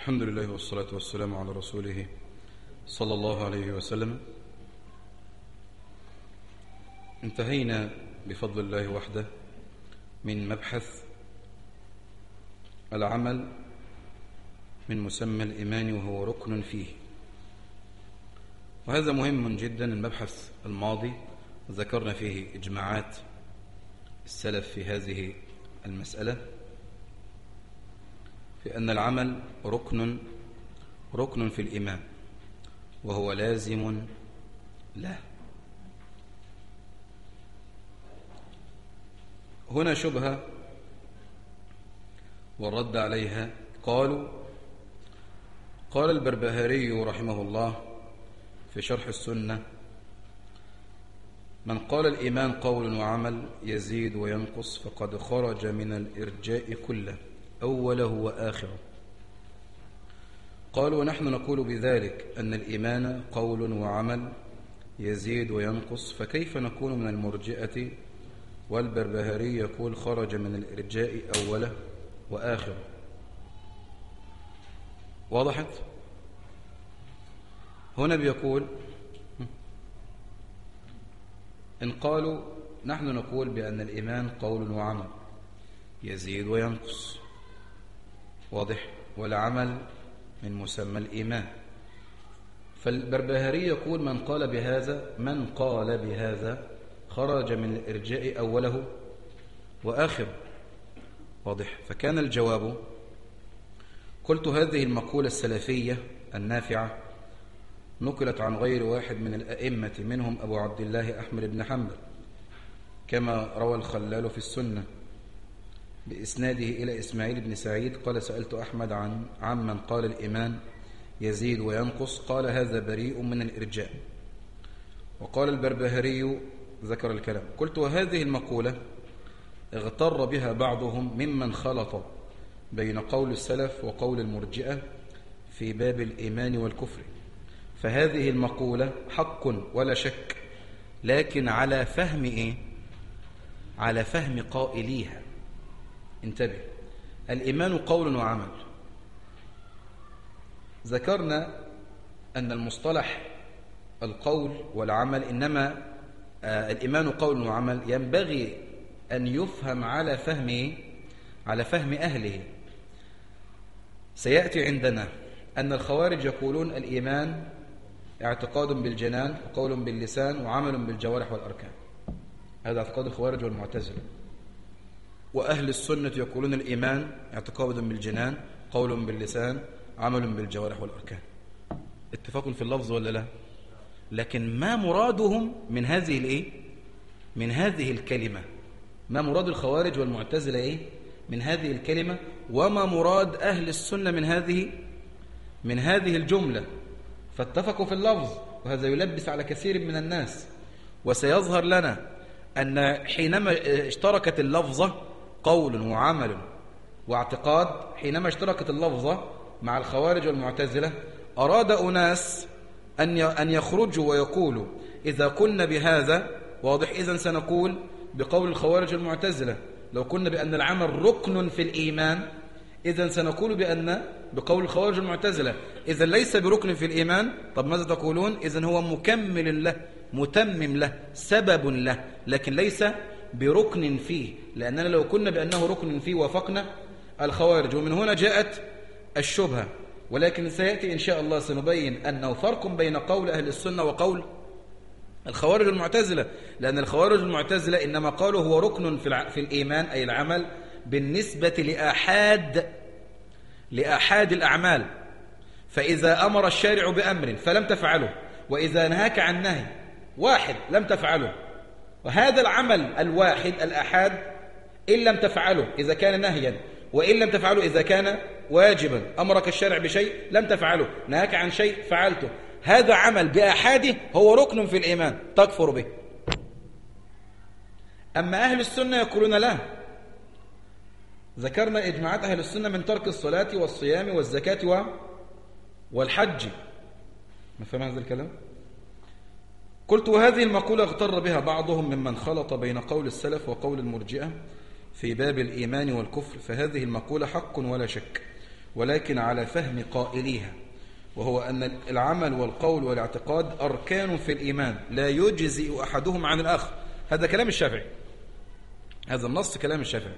الحمد لله والصلاة والسلام على رسوله صلى الله عليه وسلم. انتهينا بفضل الله وحده من مبحث العمل من مسمى الإيمان وهو ركن فيه، وهذا مهم جدا. المبحث الماضي ذكرنا فيه إجماعات السلف في هذه المسألة، في أن العمل ركن في الإيمان وهو لازم له. هنا شبهة والرد عليها. قال البربهاري رحمه الله في شرح السنة: من قال الإيمان قول وعمل يزيد وينقص فقد خرج من الإرجاء كله أوله وآخره. قال: ونحن نقول بذلك أن الإيمان قول وعمل يزيد وينقص، فكيف نكون من المرجئة والبربهاري يقول خرج من الإرجاء أوله وآخره؟ وضحت؟ هنا بيقول إن قالوا نحن نقول بأن الإيمان قول وعمل يزيد وينقص، واضح، والعمل من مسمى الإيمان. فالبربهاري يقول من قال بهذا خرج من الإرجاء أوله وآخره، واضح. فكان الجواب: قلت هذه المقولة السلفية النافعة نقلت عن غير واحد من الأئمة، منهم أبو عبد الله أحمد بن حنبل، كما روى الخلال في السنة بإسناده إلى إسماعيل بن سعيد قال: سألت أحمد عمن قال الإيمان يزيد وينقص، قال: هذا بريء من الإرجاء. وقال البربهاري ذكر الكلام: قلت وهذه المقولة اغتر بها بعضهم ممن خلط بين قول السلف وقول المرجئة في باب الإيمان والكفر، فهذه المقولة حق ولا شك، لكن على فهم إيه؟ على فهم قائليها. انتبه، الإيمان قول وعمل. ذكرنا أن المصطلح القول والعمل، إنما الإيمان قول وعمل ينبغي أن يفهم على فهم إيه؟ على فهم أهله. سيأتي عندنا أن الخوارج يقولون الإيمان اعتقاد بالجنان وقول باللسان وعمل بالجوارح والأركان، هذا اعتقاد الخوارج والمعتزلة. وأهل السنة يقولون الإيمان اعتقاد بالجنان قول باللسان عمل بالجوارح والأركان. اتفاق في اللفظ ولا لا؟ لكن ما مرادهم من هذه الإيه؟ من هذه الكلمة؟ ما مراد الخوارج والمعتزلة إيه؟ من هذه الكلمة، وما مراد أهل السنة من هذه الجملة؟ فاتفقوا في اللفظ، وهذا يلبس على كثير من الناس. وسيظهر لنا أن حينما اشتركت اللفظة قول وعمل واعتقاد، حينما اشتركت اللفظة مع الخوارج والمعتزلة، أراد أناس أن يخرجوا ويقولوا إذا قلنا بهذا، واضح، إذن سنقول بقول الخوارج والمعتزلة. لو قلنا بأن العمل ركن في الإيمان، إذن سنقول بقول الخوارج والمعتزلة إذا ليس بركن في الإيمان. طب ماذا تقولون؟ إذن هو مكمل له، متمم له، سبب له، لكن ليس بركن فيه، لأننا لو كنا بأنه ركن فيه وافقنا الخوارج. ومن هنا جاءت الشبهة. ولكن سيأتي إن شاء الله سنبين أنه فرق بين قول أهل السنة وقول الخوارج المعتزلة، لأن الخوارج المعتزلة إنما قالوا هو ركن في الإيمان أي العمل بالنسبة لآحاد الأعمال. فإذا أمر الشارع بأمر فلم تفعله، وإذا نهاك عن نهي واحد لم تفعله، وهذا العمل الواحد الآحاد إن لم تفعله إذا كان نهيا، وإن لم تفعله إذا كان واجبا. أمرك الشارع بشيء لم تفعله، نهاك عن شيء فعلته، هذا عمل بآحاده هو ركن في الإيمان تكفر به. أما أهل السنة يقولون لا. ذكرنا إجماعات أهل السنة من ترك الصلاة والصيام والزكاة والحج. ما فهم هذا الكلام؟ قلت وهذه المقولة اغتر بها بعضهم ممن خلط بين قول السلف وقول المرجئة في باب الإيمان والكفر، فهذه المقولة حق ولا شك، ولكن على فهم قائليها، وهو أن العمل والقول والاعتقاد أركان في الإيمان لا يجزئ أحدهم عن الآخر. هذا كلام الشافعي، هذا النص كلام الشافعي.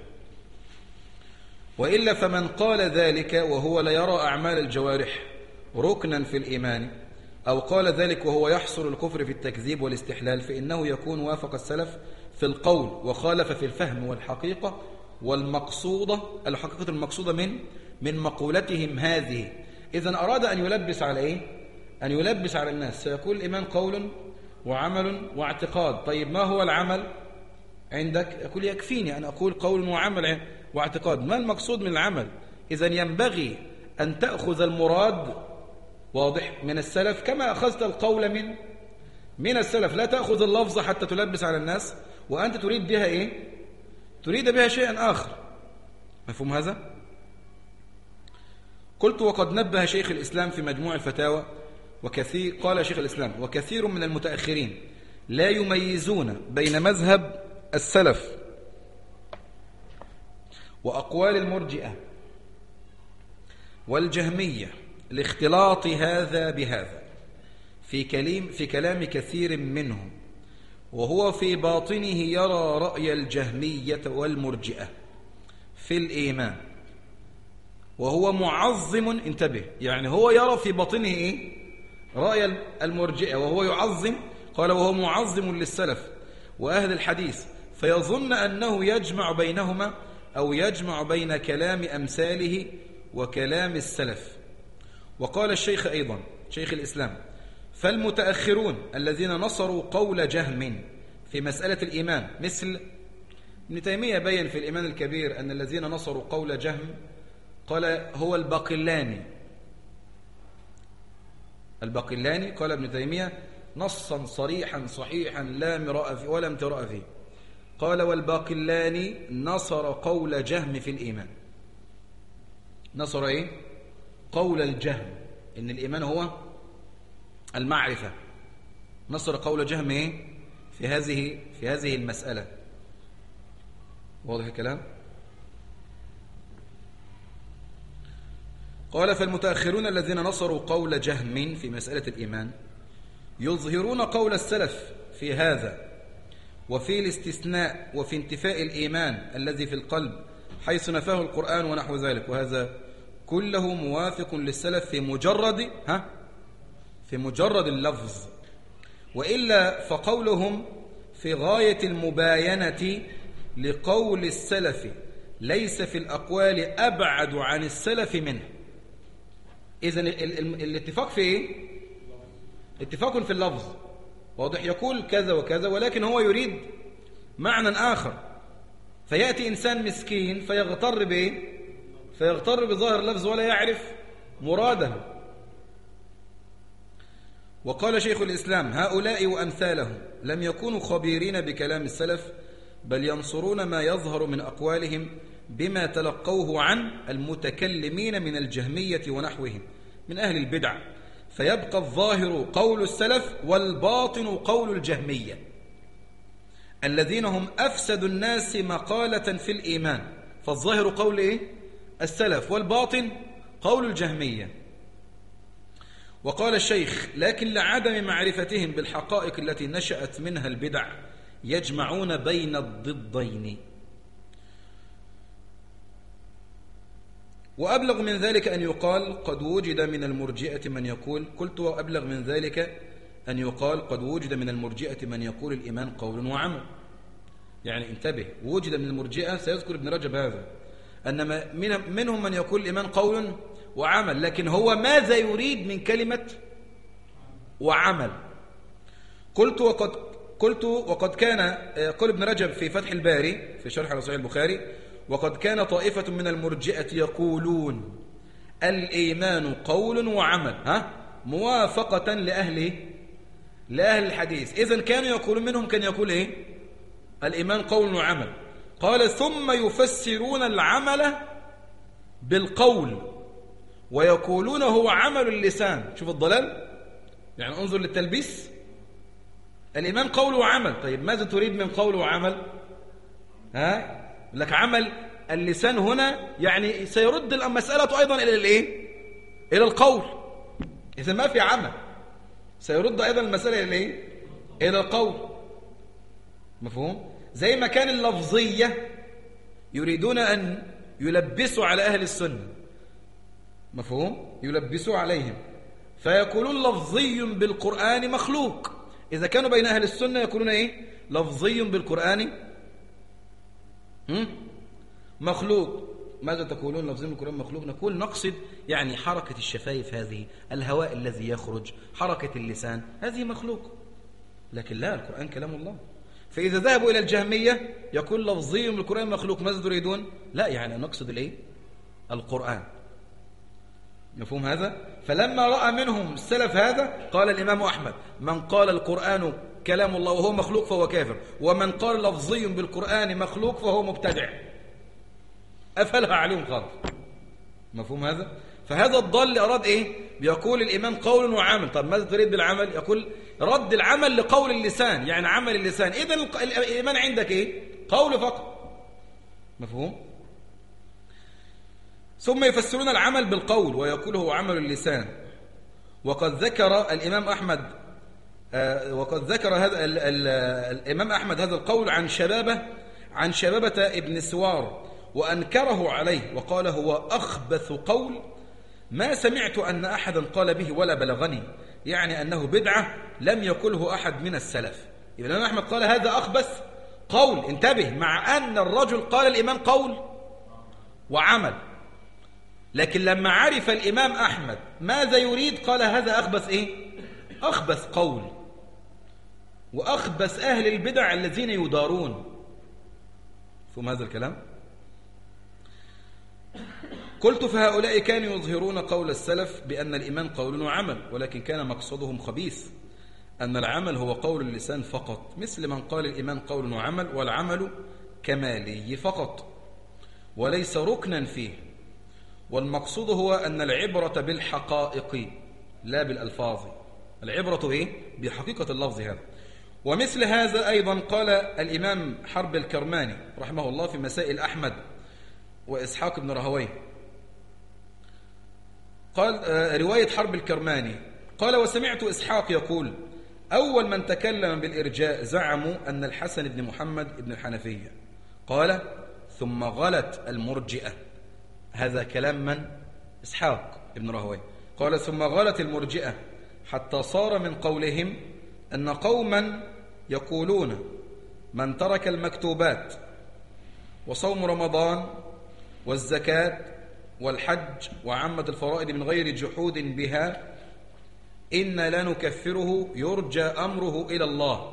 وإلا فمن قال ذلك وهو لا يرى أعمال الجوارح ركنا في الإيمان، أو قال ذلك وهو يحصر الكفر في التكذيب والاستحلال، فإنه يكون وافق السلف في القول وخالف في الفهم والحقيقة والمقصودة، الحقيقة المقصودة من مقولتهم هذه. إذن أراد أن يلبس على إيه؟ أن يلبس على الناس، سيقول الإيمان قول وعمل واعتقاد. طيب ما هو العمل عندك؟ يقول يكفيني أن أقول قول وعمل واعتقاد، ما المقصود من العمل؟ إذن ينبغي أن تأخذ المراد واضح من السلف كما أخذت القول من السلف، لا تأخذ اللفظ حتى تلبس على الناس وأنت تريد بها إيه؟ تريد بها شيئا آخر. مفهوم هذا؟ قلت وقد نبه شيخ الإسلام في مجموع الفتاوى قال شيخ الإسلام: وكثير من المتأخرين لا يميزون بين مذهب السلف وأقوال المرجئة والجهمية لاختلاط هذا بهذا في كلام كثير منهم، وهو في باطنه يرى رأي الجهمية والمرجئة في الإيمان، وهو معظم. انتبه، يعني هو يرى في باطنه إيه؟ رأي المرجئة، وهو يعظم. قال وهو معظم للسلف وأهل الحديث، فيظن أنه يجمع بينهما أو يجمع بين كلام أمثاله وكلام السلف. وقال الشيخ أيضا شيخ الإسلام: فالمتأخرون الذين نصروا قول جهم في مسألة الإيمان، مثل ابن تيمية بين في الإيمان الكبير أن الذين نصروا قول جهم قال هو الباقلاني. قال ابن تيمية نصا صريحا صحيحا لا مراء فيه ولا امتراء فيه، قال والباقلاني نصر قول جهم في الإيمان. نصر إيه؟ قول الجهم، إن الإيمان هو المعرفة. نصر قول جهم إيه؟ في هذه المسألة. واضح الكلام؟ قال فالمتأخرون الذين نصروا قول جهم في مسألة الإيمان يظهرون قول السلف في هذا، وفي الاستثناء وفي انتفاء الإيمان الذي في القلب حيث نفاه القرآن ونحو ذلك، وهذا كله موافق للسلف في مجرد اللفظ. وإلا فقولهم في غاية المباينة لقول السلف ليس في الأقوال أبعد عن السلف منه. إذن الاتفاق في إيه؟ اتفاق في اللفظ، واضح، يقول كذا وكذا ولكن هو يريد معنى آخر، فيأتي إنسان مسكين فيغتر بإيه؟ فيغتر بظاهر اللفظ ولا يعرف مراده. وقال شيخ الإسلام: هؤلاء وأمثالهم لم يكونوا خبيرين بكلام السلف، بل ينصرون ما يظهر من أقوالهم بما تلقوه عن المتكلمين من الجهمية ونحوهم من أهل البدع، فيبقى الظاهر قول السلف والباطن قول الجهمية الذين هم أفسد الناس مقالة في الإيمان. فالظاهر قول إيه؟ السلف، والباطن قول الجهمية. وقال الشيخ: لكن لعدم معرفتهم بالحقائق التي نشأت منها البدع يجمعون بين الضدين. وأبلغ من ذلك أن يقال قد وجد من المرجئة من يقول وأبلغ من ذلك أن يقال قد وجد من المرجئة من يقول الإيمان قول وعمل. يعني انتبه، وجد من المرجئة، سيذكر ابن رجب هذا، أن منهم من يقول الإيمان قول وعمل، لكن هو ماذا يريد من كلمة وعمل؟ قلت وقد كان قال ابن رجب في فتح الباري في شرح صحيح البخاري: وقد كان طائفة من المرجئة يقولون الإيمان قول وعمل، موافقة لأهل الحديث. إذن كانوا يقولون منهم كان يقول إيه؟ الإيمان قول وعمل. قال: ثم يفسرون العمل بالقول ويقولون هو عمل اللسان. شوف الضلال، يعني انظر للتلبيس. الإيمان قول وعمل، طيب ماذا تريد من قول وعمل؟ لك عمل اللسان هنا يعني سيرد المسألة أيضا إلى الإيه؟ إلى القول. إذا ما في عمل سيرد أيضا المسألة إلى الإيه؟ إلى القول. مفهوم؟ زي ما كان اللفظية يريدون أن يلبسوا على أهل السنة. مفهوم؟ يلبسوا عليهم فيقولون لفظي بالقرآن مخلوق. إذا كانوا بين أهل السنة يقولون إيه؟ لفظي بالقرآن مخلوق. ماذا تقولون لفظي بالقرآن مخلوق؟ نقول نقصد يعني حركة الشفايف هذه، الهواء الذي يخرج، حركة اللسان، هذه مخلوق. لكن لا، القرآن كلام الله. فإذا ذهبوا إلى الجهمية يقول لفظي بالقرآن مخلوق، ماذا تريدون؟ لا، يعني نقصد الإيه؟ القرآن. مفهوم هذا؟ فلما رأى منهم السلف هذا قال الإمام أحمد: من قال القرآن كلام الله وهو مخلوق فهو كافر، ومن قال لفظي بالقرآن مخلوق فهو مبتدع. أفلها عليهم خالص. مفهوم هذا؟ فهذا الضال أراد إيه؟ بيقول الإيمان قول وعمل. طب ماذا تريد بالعمل؟ يقول رد العمل لقول اللسان، يعني عمل اللسان. إذن الإيمان عندك إيه؟ قول فقط. مفهوم؟ ثم يفسرون العمل بالقول ويقول هو عمل اللسان. وقد ذكر الإمام أحمد الإمام أحمد هذا القول عن شبابة ابن سوار، وأنكره عليه وقال هو أخبث قول ما سمعت أن أحدا قال به ولا بلغني، يعني أنه بدعة لم يقله أحد من السلف. يبقى الإمام أحمد قال هذا أخبث قول. انتبه، مع أن الرجل قال الإيمان قول وعمل، لكن لما عرف الإمام أحمد ماذا يريد قال هذا أخبث إيه؟ أخبث قول، وأخبث أهل البدع الذين يدارون. فهم هذا الكلام؟ قلت فهؤلاء كانوا يظهرون قول السلف بأن الإيمان قول وعمل، ولكن كان مقصدهم خبيث، أن العمل هو قول اللسان فقط، مثل من قال الإيمان قول وعمل والعمل كمالي فقط وليس ركنا فيه. والمقصود هو أن العبرة بالحقائق لا بالألفاظ. العبرة إيه؟ بحقيقة اللفظ هذا. ومثل هذا أيضا قال الإمام حرب الكرماني رحمه الله في مسائل أحمد وإسحاق بن راهويه. قال رواية حرب الكرماني قال: وسمعت إسحاق يقول: أول من تكلم بالإرجاء زعموا أن الحسن بن محمد بن الحنفية. قال: ثم غلت المرجئة. هذا كلام من؟ إسحاق بن راهويه. قال: ثم غلت المرجئة حتى صار من قولهم أن قوما يقولون من ترك المكتوبات وصوم رمضان والزكاة والحج وعمد الفرائض من غير جحود بها إن لا نكفره يرجى أمره إلى الله.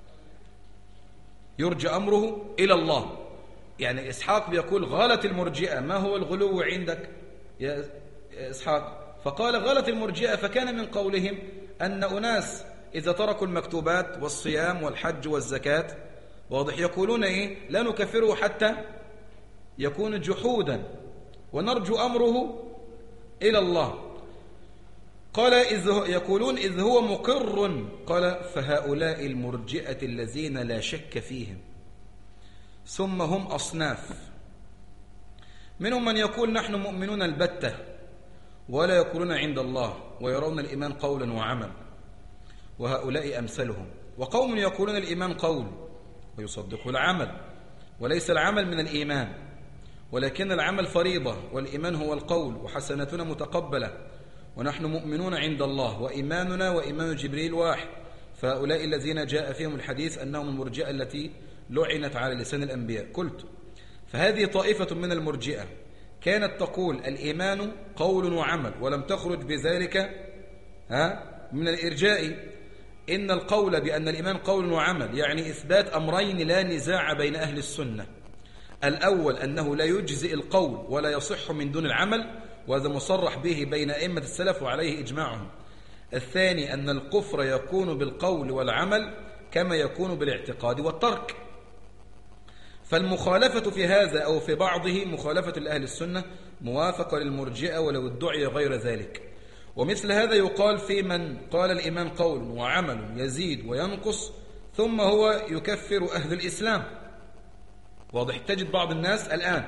يرجى أمره إلى الله. يعني إسحاق بيقول غلط المرجئة. ما هو الغلو عندك يا إسحاق؟ فقال غلط المرجئة، فكان من قولهم أن أناس إذا تركوا المكتوبات والصيام والحج والزكاة واضح يقولون إيه؟ لا نكفره حتى يكون جحودا ونرجو أمره إلى الله. قال يقولون إذ هو مقر. قال: فهؤلاء المرجئة الذين لا شك فيهم. ثم هم أصناف، منهم من يقول نحن مؤمنون البتة ولا يقولون عند الله ويرون الإيمان قولا وعمل، وهؤلاء أمثلهم. وقوم يقولون الإيمان قول ويصدقوا العمل، وليس العمل من الإيمان، ولكن العمل فريضة والإيمان هو القول، وحسناتنا متقبلة، ونحن مؤمنون عند الله، وإيماننا وإيمان جبريل واحد. فهؤلاء الذين جاء فيهم الحديث أنهم المرجئة التي لعنت على لسان الأنبياء. قلت: فهذه طائفة من المرجئة كانت تقول الإيمان قول وعمل، ولم تخرج بذلك من الإرجاء. إن القول بأن الإيمان قول وعمل يعني إثبات أمرين لا نزاع بين أهل السنة. الأول أنه لا يجزئ القول ولا يصح من دون العمل، وهذا مصرح به بين أئمة السلف وعليه إجماعهم. الثاني أن الكفر يكون بالقول والعمل كما يكون بالاعتقاد والترك. فالمخالفة في هذا أو في بعضه مخالفة لأهل السنة موافقة للمرجئة ولو ادعي غير ذلك. ومثل هذا يقال في من قال الإيمان قول وعمل يزيد وينقص ثم هو يكفر أهل الإسلام. واضح؟ تجد بعض الناس الآن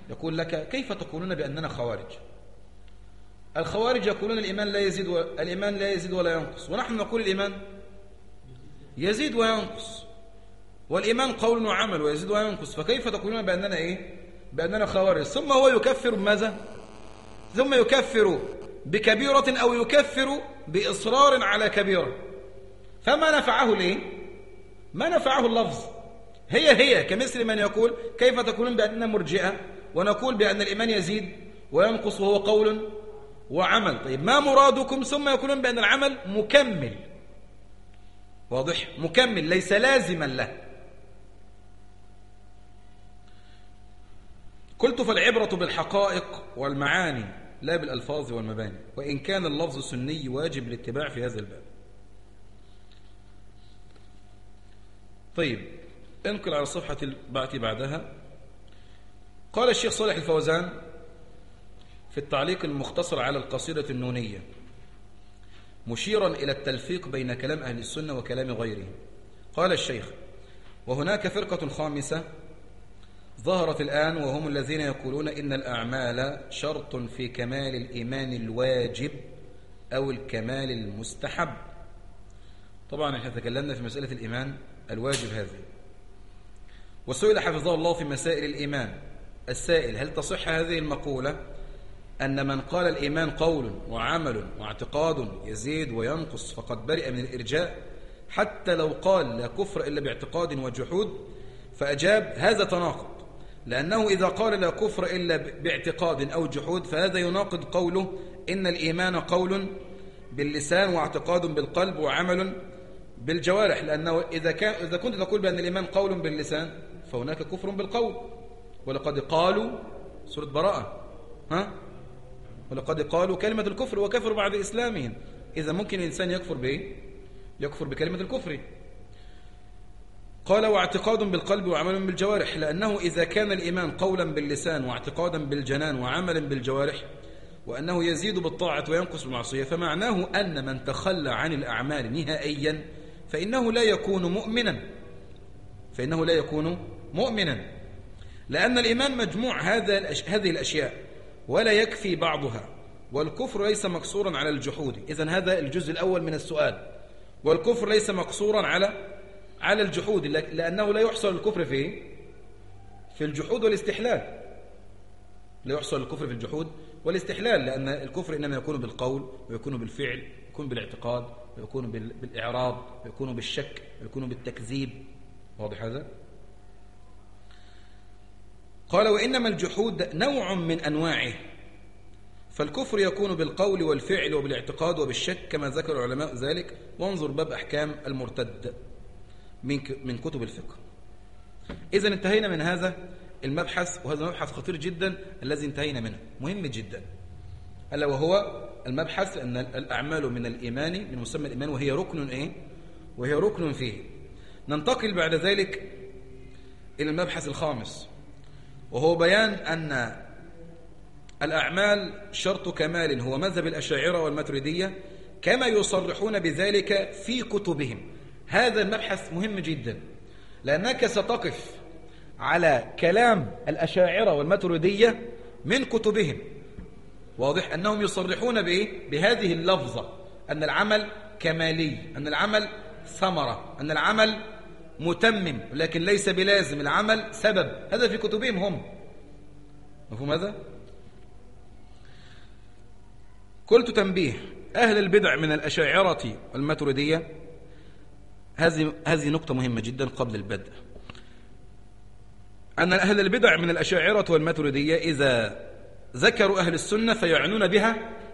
يقول لك كيف تقولون بأننا خوارج؟ الخوارج يقولون الإيمان لا يزيد ولا ينقص، ونحن نقول الإيمان يزيد وينقص، والإيمان قول وعمل ويزيد وينقص، فكيف تقولون بأننا بأننا خوارج؟ ثم هو يكفر بماذا؟ ثم يكفر بكبيرة أو يكفر بإصرار على كبيرة، فما نفعه ليه؟ ما نفعه اللفظ. هي كمثل من يقول كيف تقولون بأننا مرجئة ونقول بأن الإيمان يزيد وينقص وهو قول وعمل. طيب ما مرادكم؟ ثم يقولون بأن العمل مكمل، واضح؟ مكمل ليس لازما له. قلت فالعبرة بالحقائق والمعاني لا بالألفاظ والمباني، وإن كان اللفظ سني واجب الاتباع في هذا الباب. طيب انقل على الصفحة بعدها. قال الشيخ صالح الفوزان في التعليق المختصر على القصيدة النونية مشيرا إلى التلفيق بين كلام أهل السنة وكلام غيرهم، قال الشيخ: وهناك فرقة خامسة ظهرت الآن، وهم الذين يقولون إن الأعمال شرط في كمال الإيمان الواجب أو الكمال المستحب. طبعا احنا تكلمنا في مسألة الإيمان الواجب هذه، وسئل حفظه الله في مسائل الإيمان السائل: هل تصح هذه المقولة أن من قال الإيمان قول وعمل واعتقاد يزيد وينقص فقد برئ من الإرجاء، حتى لو قال لا كفر إلا باعتقاد وجحود؟ فأجاب: هذا تناقض، لأنه إذا قال لا كفر إلا باعتقاد أو جحود فهذا يناقض قوله إن الإيمان قول باللسان واعتقاد بالقلب وعمل بالجوارح، لأنه إذا كنت تقول بأن الإيمان قول باللسان فهناك كفر بالقول، ولقد قالوا سورة براءة ولقد قالوا كلمة الكفر وكفروا بعد إسلامهم. إذا ممكن الإنسان يكفر بإيه؟ يكفر بكلمة الكفر. قال: واعتقاد بالقلب وعمل بالجوارح، لأنه إذا كان الإيمان قولا باللسان واعتقادا بالجنان وعملا بالجوارح، وأنه يزيد بالطاعة وينقص بالمعصية، فمعناه أن من تخلى عن الأعمال نهائيا فإنه لا يكون مؤمنا، لأن الإيمان مجموع هذه الأشياء ولا يكفي بعضها، والكفر ليس مقصورا على الجحود. إذن هذا الجزء الأول من السؤال، والكفر ليس مقصورا على الجحود، لأنه لا يحصل الكفر في الجحود والاستحلال. لا يحصل الكفر في الجحود والاستحلال، لأن الكفر إنما يكون بالقول ويكون بالفعل، يكون بالاعتقاد ويكون بالإعراض ويكون بالشك ويكون بالتكذيب. واضح هذا؟ قال: وإنما الجحود نوع من أنواعه، فالكفر يكون بالقول والفعل وبالاعتقاد وبالشك كما ذكر العلماء ذلك، وانظر باب أحكام المرتد من كتب الفقه. إذن انتهينا من هذا المبحث، وهذا مبحث خطير جدا الذي انتهينا منه، مهم جدا، ألا وهو المبحث أن الأعمال من الإيمان، من مسمى الإيمان، وهي ركن وهي ركن فيه. ننتقل بعد ذلك إلى المبحث الخامس، وهو بيان أن الأعمال شرط كمال، هو مذهب الأشاعرة والماتريدية كما يصرحون بذلك في كتبهم. هذا المبحث مهم جدا، لأنك ستقف على كلام الأشاعرة والماتريدية من كتبهم. واضح أنهم يصرحون بهذه اللفظة، أن العمل كمالي، أن العمل ثمرة، أن العمل متمم، لكن ليس بلازم، العمل سبب. هذا في كتبهم هم. مفهوم هذا؟ قلت تنبيه: أهل البدع من الأشاعرة والماتريدية، هذه نقطة مهمة جدا قبل البدء، أن أهل البدع من الأشاعرة والماتريدية إذا ذكروا أهل السنة فيعنون بها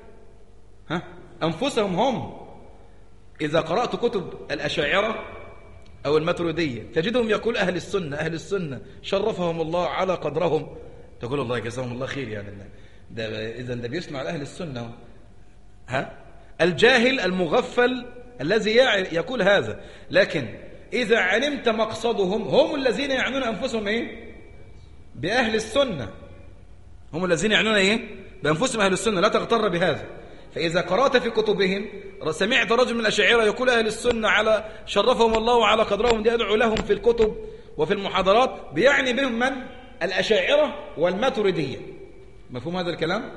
أنفسهم هم. إذا قرأت كتب الأشاعرة أو الماتريدية تجدهم يقول أهل السنة شرفهم الله على قدرهم، تقول الله جزاهم الله خير، يعني إذن ده بيسمع لأهل السنة. الجاهل المغفل الذي يقول هذا، لكن إذا علمت مقصدهم، هم الذين يعنون أنفسهم بأهل السنة، هم الذين يعنون بأنفسهم أهل السنة، لا تغتر بهذا. فإذا قرأت في كتبهم سمعت رجل من الأشاعرة يقول أهل السنة على شرفهم الله وعلى قدرهم، يدعو لهم في الكتب وفي المحاضرات، بيعني بهم من؟ الأشاعرة والماتريدية. مفهوم هذا الكلام؟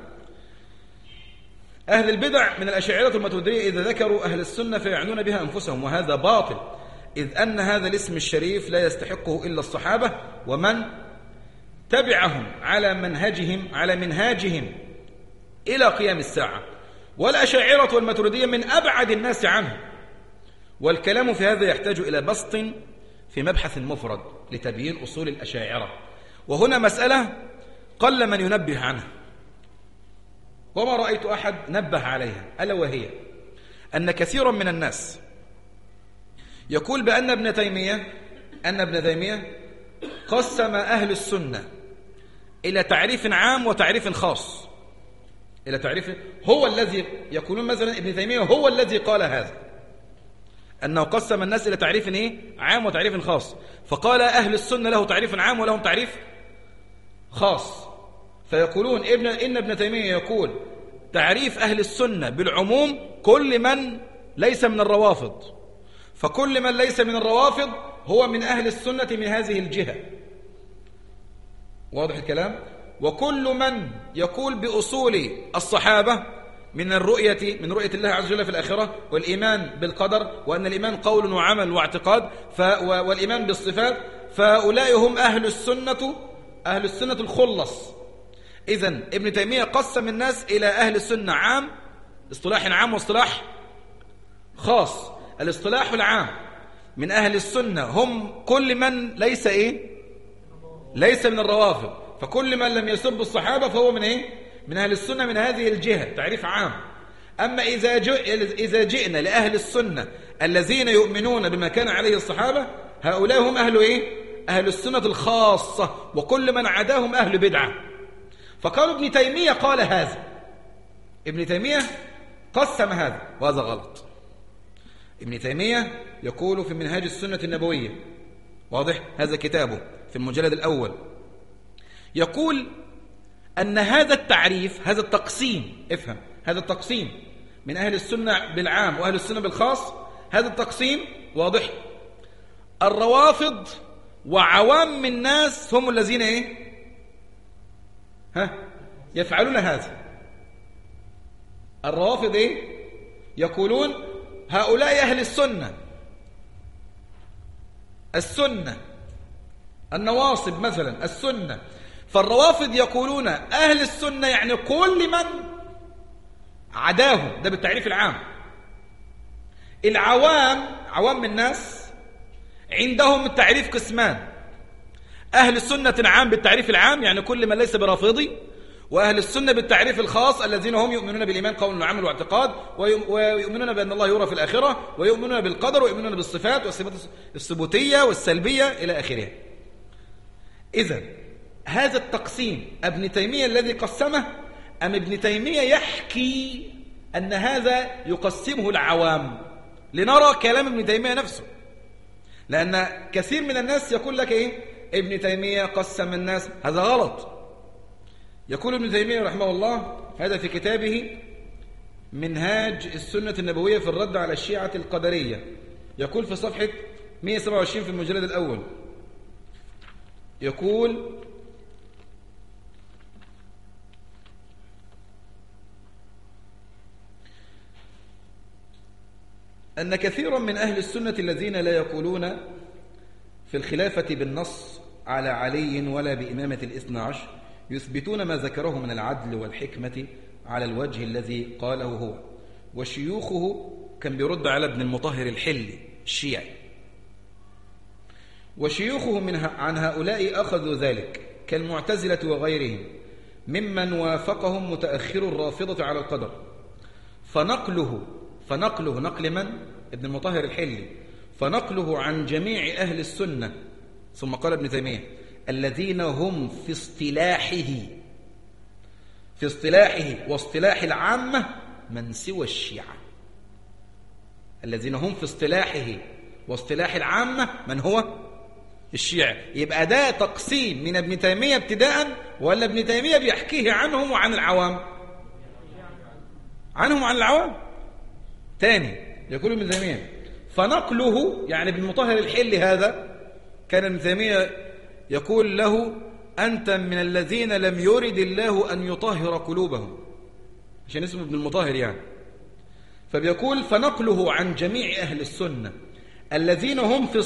أهل البدع من الأشاعرة والماتريدية إذا ذكروا أهل السنة فيعنون بها أنفسهم، وهذا باطل، إذ أن هذا الاسم الشريف لا يستحقه إلا الصحابة ومن تبعهم على منهاجهم إلى قيام الساعة. والأشاعرة والماتريدية من أبعد الناس عنه، والكلام في هذا يحتاج إلى بسط في مبحث مفرد لتبيين أصول الأشاعرة، وهنا مسألة قل من ينبه عنها وما رأيت أحد نبه عليها، ألا وهي أن كثيرا من الناس يقول بأن ابن تيمية قسم أهل السنة إلى تعريف عام وتعريف خاص، إلى تعريف هو الذي يقولون مثلا ابن تيمية هو الذي قال هذا، أنه قسم الناس إلى تعريف عام وتعريف خاص، فقال أهل السنة له تعريف عام ولهم تعريف خاص، فيقولون إن ابن تيمية يقول تعريف أهل السنة بالعموم كل من ليس من الروافض، فكل من ليس من الروافض هو من أهل السنة من هذه الجهة. واضح الكلام؟ وكل من يقول بأصول الصحابة من رؤية الله عز وجل في الآخرة، والإيمان بالقدر، وأن الإيمان قول وعمل واعتقاد، والإيمان بالصفات، فأولئك هم أهل السنة الخلص. إذن ابن تيمية قسم الناس إلى أهل السنة عام، اصطلاح عام واصطلاح خاص. الاصطلاح العام من أهل السنة هم كل من ليس من الروافض، فكل من لم يسب الصحابة فهو من أهل السنة من هذه الجهة، تعريف عام. أما إذا جئنا لأهل السنة الذين يؤمنون بما كان عليه الصحابة، هؤلاء هم أهل السنة الخاصة، وكل من عداهم أهل بدعة. فقالوا ابن تيمية قال هذا، ابن تيمية قسم هذا، وهذا غلط. ابن تيمية يقول في منهاج السنة النبوية، واضح هذا كتابه في المجلد الأول، يقول أن هذا التعريف، هذا التقسيم، افهم، هذا التقسيم من أهل السنة بالعام وأهل السنة بالخاص، هذا التقسيم واضح، الروافض وعوام الناس هم الذين يفعلون هذا. الروافض يقولون هؤلاء أهل السنة النواصب مثلا السنة، فالروافض يقولون أهل السنة يعني كل من عداهم، ده بالتعريف العام. عوام الناس عندهم التعريف قسمان، أهل السنة عام بالتعريف العام يعني كل من ليس برافضي، وأهل السنة بالتعريف الخاص الذين هم يؤمنون بالإيمان قول وعمل واعتقاد، ويؤمنون بأن الله يرى في الآخرة، ويؤمنون بالقدر، ويؤمنون بالصفات والصفات الثبوتية والسلبية إلى آخره. إذن هذا التقسيم ابن تيمية الذي قسمه، أم ابن تيمية يحكي أن هذا يقسمه العوام؟ لنرى كلام ابن تيمية نفسه، لأن كثير من الناس يقول لك ابن تيمية قسم الناس، هذا غلط. يقول ابن تيمية رحمه الله هذا في كتابه منهاج السنة النبوية في الرد على الشيعة القدرية، يقول في صفحة 127 في المجلد الأول، يقول أن كثيرا من أهل السنة الذين لا يقولون في الخلافة بالنص على علي ولا بإمامة الاثنى عشر يثبتون ما ذكره من العدل والحكمة على الوجه الذي قاله هو، وشيوخه كان بيرد على ابن المطهر الحلي الشيعي، وشيوخه عن هؤلاء أخذوا ذلك كالمعتزلة وغيرهم ممن وافقهم متأخر الرافضة على القدر، فنقله نقل من؟ ابن المطهر الحلي، فنقله عن جميع أهل السنة. ثم قال ابن تيمية الذين هم في اصطلاحه واصطلاح العامة من سوى الشيعة، الذين هم في اصطلاحه واصطلاح العامة من هو؟ الشيعة. يبقى ده تقسيم من ابن تيمية ابتداء، ولا ابن تيمية بيحكيه عنهم وعن العوام؟ عنهم وعن العوام. تاني يقول ابن تيمية فنقله، يعني ابن المطهر الحلي هذا كان ابن تيمية يقول له أنت من الذين لم يرد الله أن يطهر قلوبهم، عشان اسمه ابن المطهر يعني. فبيقول فنقله عن جميع أهل السنة الذين هم في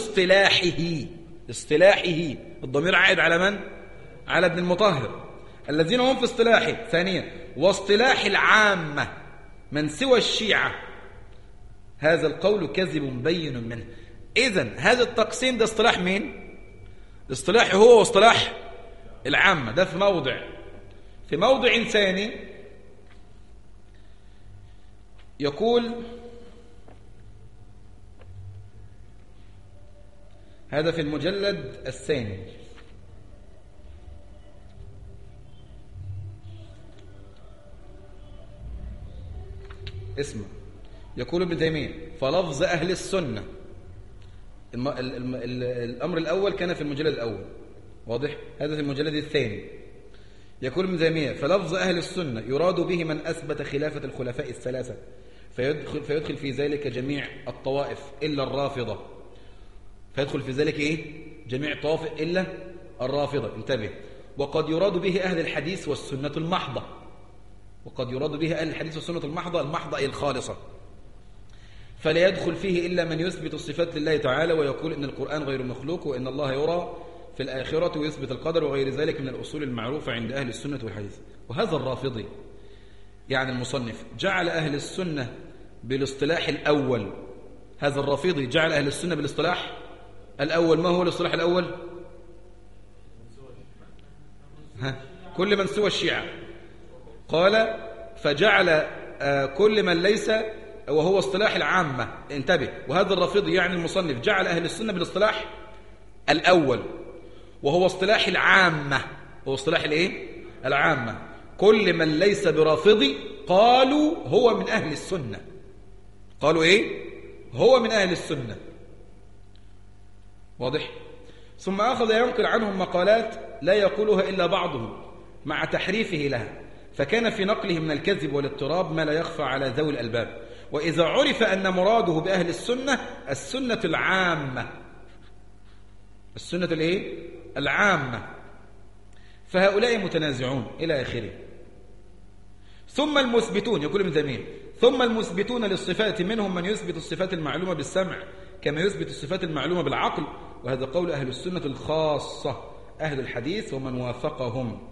اصطلاحه الضمير عائد على من؟ على ابن المطهر. الذين هم في اصطلاحه. ثانيا واصطلاح العامة من سوى الشيعة، هذا القول كذب بين منه. إذن هذا التقسيم ده اصطلاح مين؟ اصطلاحي هو واصطلاح العامة. ده في موضع ثاني يقول هذا في المجلد الثاني، اسمع، يقول ابن تيمية فلفظ أهل السنة، الأمر الأول كان في المجلد الأول، واضح؟ هذا في المجلد الثاني. يقول ابن تيمية فلفظ أهل السنة يراد به من أثبت خلافة الخلفاء الثلاثة، فيدخل في ذلك جميع الطوائف إلا الرافضة. فيدخل في ذلك إيه؟ جميع الطوائف إلا الرافضة. انتبه. وقد يراد به أهل الحديث والسنة المحضة، وقد يراد به أهل الحديث والسنة المحضة أي الخالصة. فلا يدخل فيه إلا من يثبت الصفات لله تعالى ويقول إن القرآن غير مخلوق وإن الله يرى في الآخرة ويثبت القدر وغير ذلك من الأصول المعروفة عند أهل السنة والحديث. وهذا الرافضي يعني المصنف جعل أهل السنة بالاصطلاح الأول. هذا الرافضي جعل أهل السنة بالاصطلاح الأول. ما هو الاصطلاح الأول؟ كل من سوى الشيعة. قال فجعل كل من ليس، وهو اصطلاح العامة. انتبه. وهذا الرافضي يعني المصنف جعل أهل السنة بالاصطلاح الأول وهو اصطلاح العامة. هو اصطلاح الايه؟ العامة. كل من ليس برافضي قالوا هو من أهل السنة. قالوا ايه؟ هو من أهل السنة. واضح؟ ثم أخذ ينقل عنهم مقالات لا يقولها إلا بعضهم مع تحريفه لها، فكان في نقله من الكذب والاضطراب ما لا يخفى على ذوي الألباب. وإذا عرف أن مراده بأهل السنة السنة العامة، السنة الايه؟ العامة، فهؤلاء متنازعون إلى آخره. ثم المثبتون، يقول ابن تيمية ثم المثبتون للصفات منهم من يثبت الصفات المعلومة بالسمع كما يثبت الصفات المعلومة بالعقل، وهذا قول أهل السنة الخاصة أهل الحديث ومن وافقهم.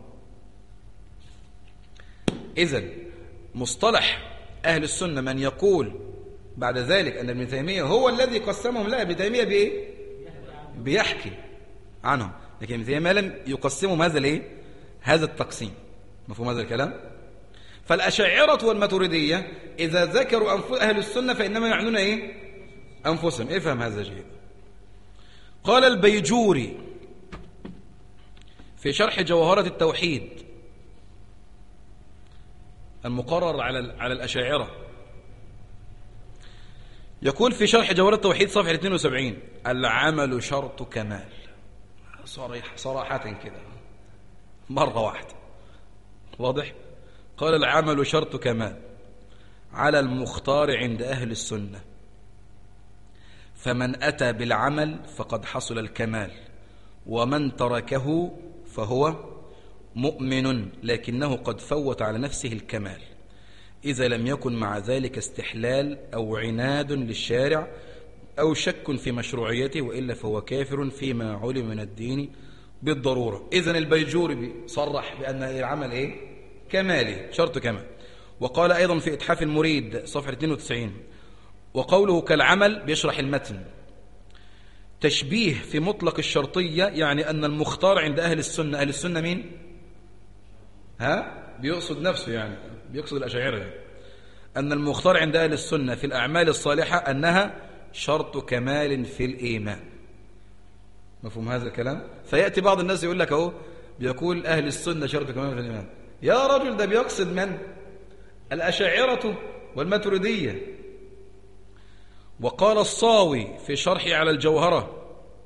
إذن مصطلح أهل السنة من يقول بعد ذلك أن ابن تيمية هو الذي قسمهم. لا، ابن تيمية بإيه؟ بيحكي عنهم، لكن ابن تيمية لم يقسمهم هذا التقسيم. مفهوم هذا الكلام؟ فالأشاعرة والماتريدية إذا ذكروا أهل السنة فإنما يعنون إيه؟ أنفسهم. افهم هذا جيد. قال البيجوري في شرح جوهرة التوحيد المقرر على الأشاعرة، يقول في شرح جوهرة التوحيد صفحة 72 العمل شرط كمال. صراحة كده مرة واحدة. واضح؟ قال العمل شرط كمال على المختار عند أهل السنة، فمن أتى بالعمل فقد حصل الكمال، ومن تركه فهو مؤمن لكنه قد فوت على نفسه الكمال، إذا لم يكن مع ذلك استحلال أو عناد للشارع أو شك في مشروعيته، وإلا فهو كافر فيما علم من الدين بالضرورة. إذن البيجوري صرح بأن العمل إيه؟ كمالي، شرط كمال. وقال أيضا في إتحاف المريد صفحة 92 وقوله كالعمل بيشرح المتن تشبيه في مطلق الشرطية، يعني أن المختار عند أهل السنة. أهل السنة مين؟ بيقصد نفسه، يعني بيقصد الأشاعرة يعني. أن المختار عند أهل السنة في الأعمال الصالحة أنها شرط كمال في الإيمان. مفهوم هذا الكلام؟ فيأتي بعض الناس يقول لك أهو بيقول أهل السنة شرط كمال في الإيمان. يا رجل ده بيقصد من؟ الأشاعرة والماتريدية. وقال الصاوي في شرحه على الجوهرة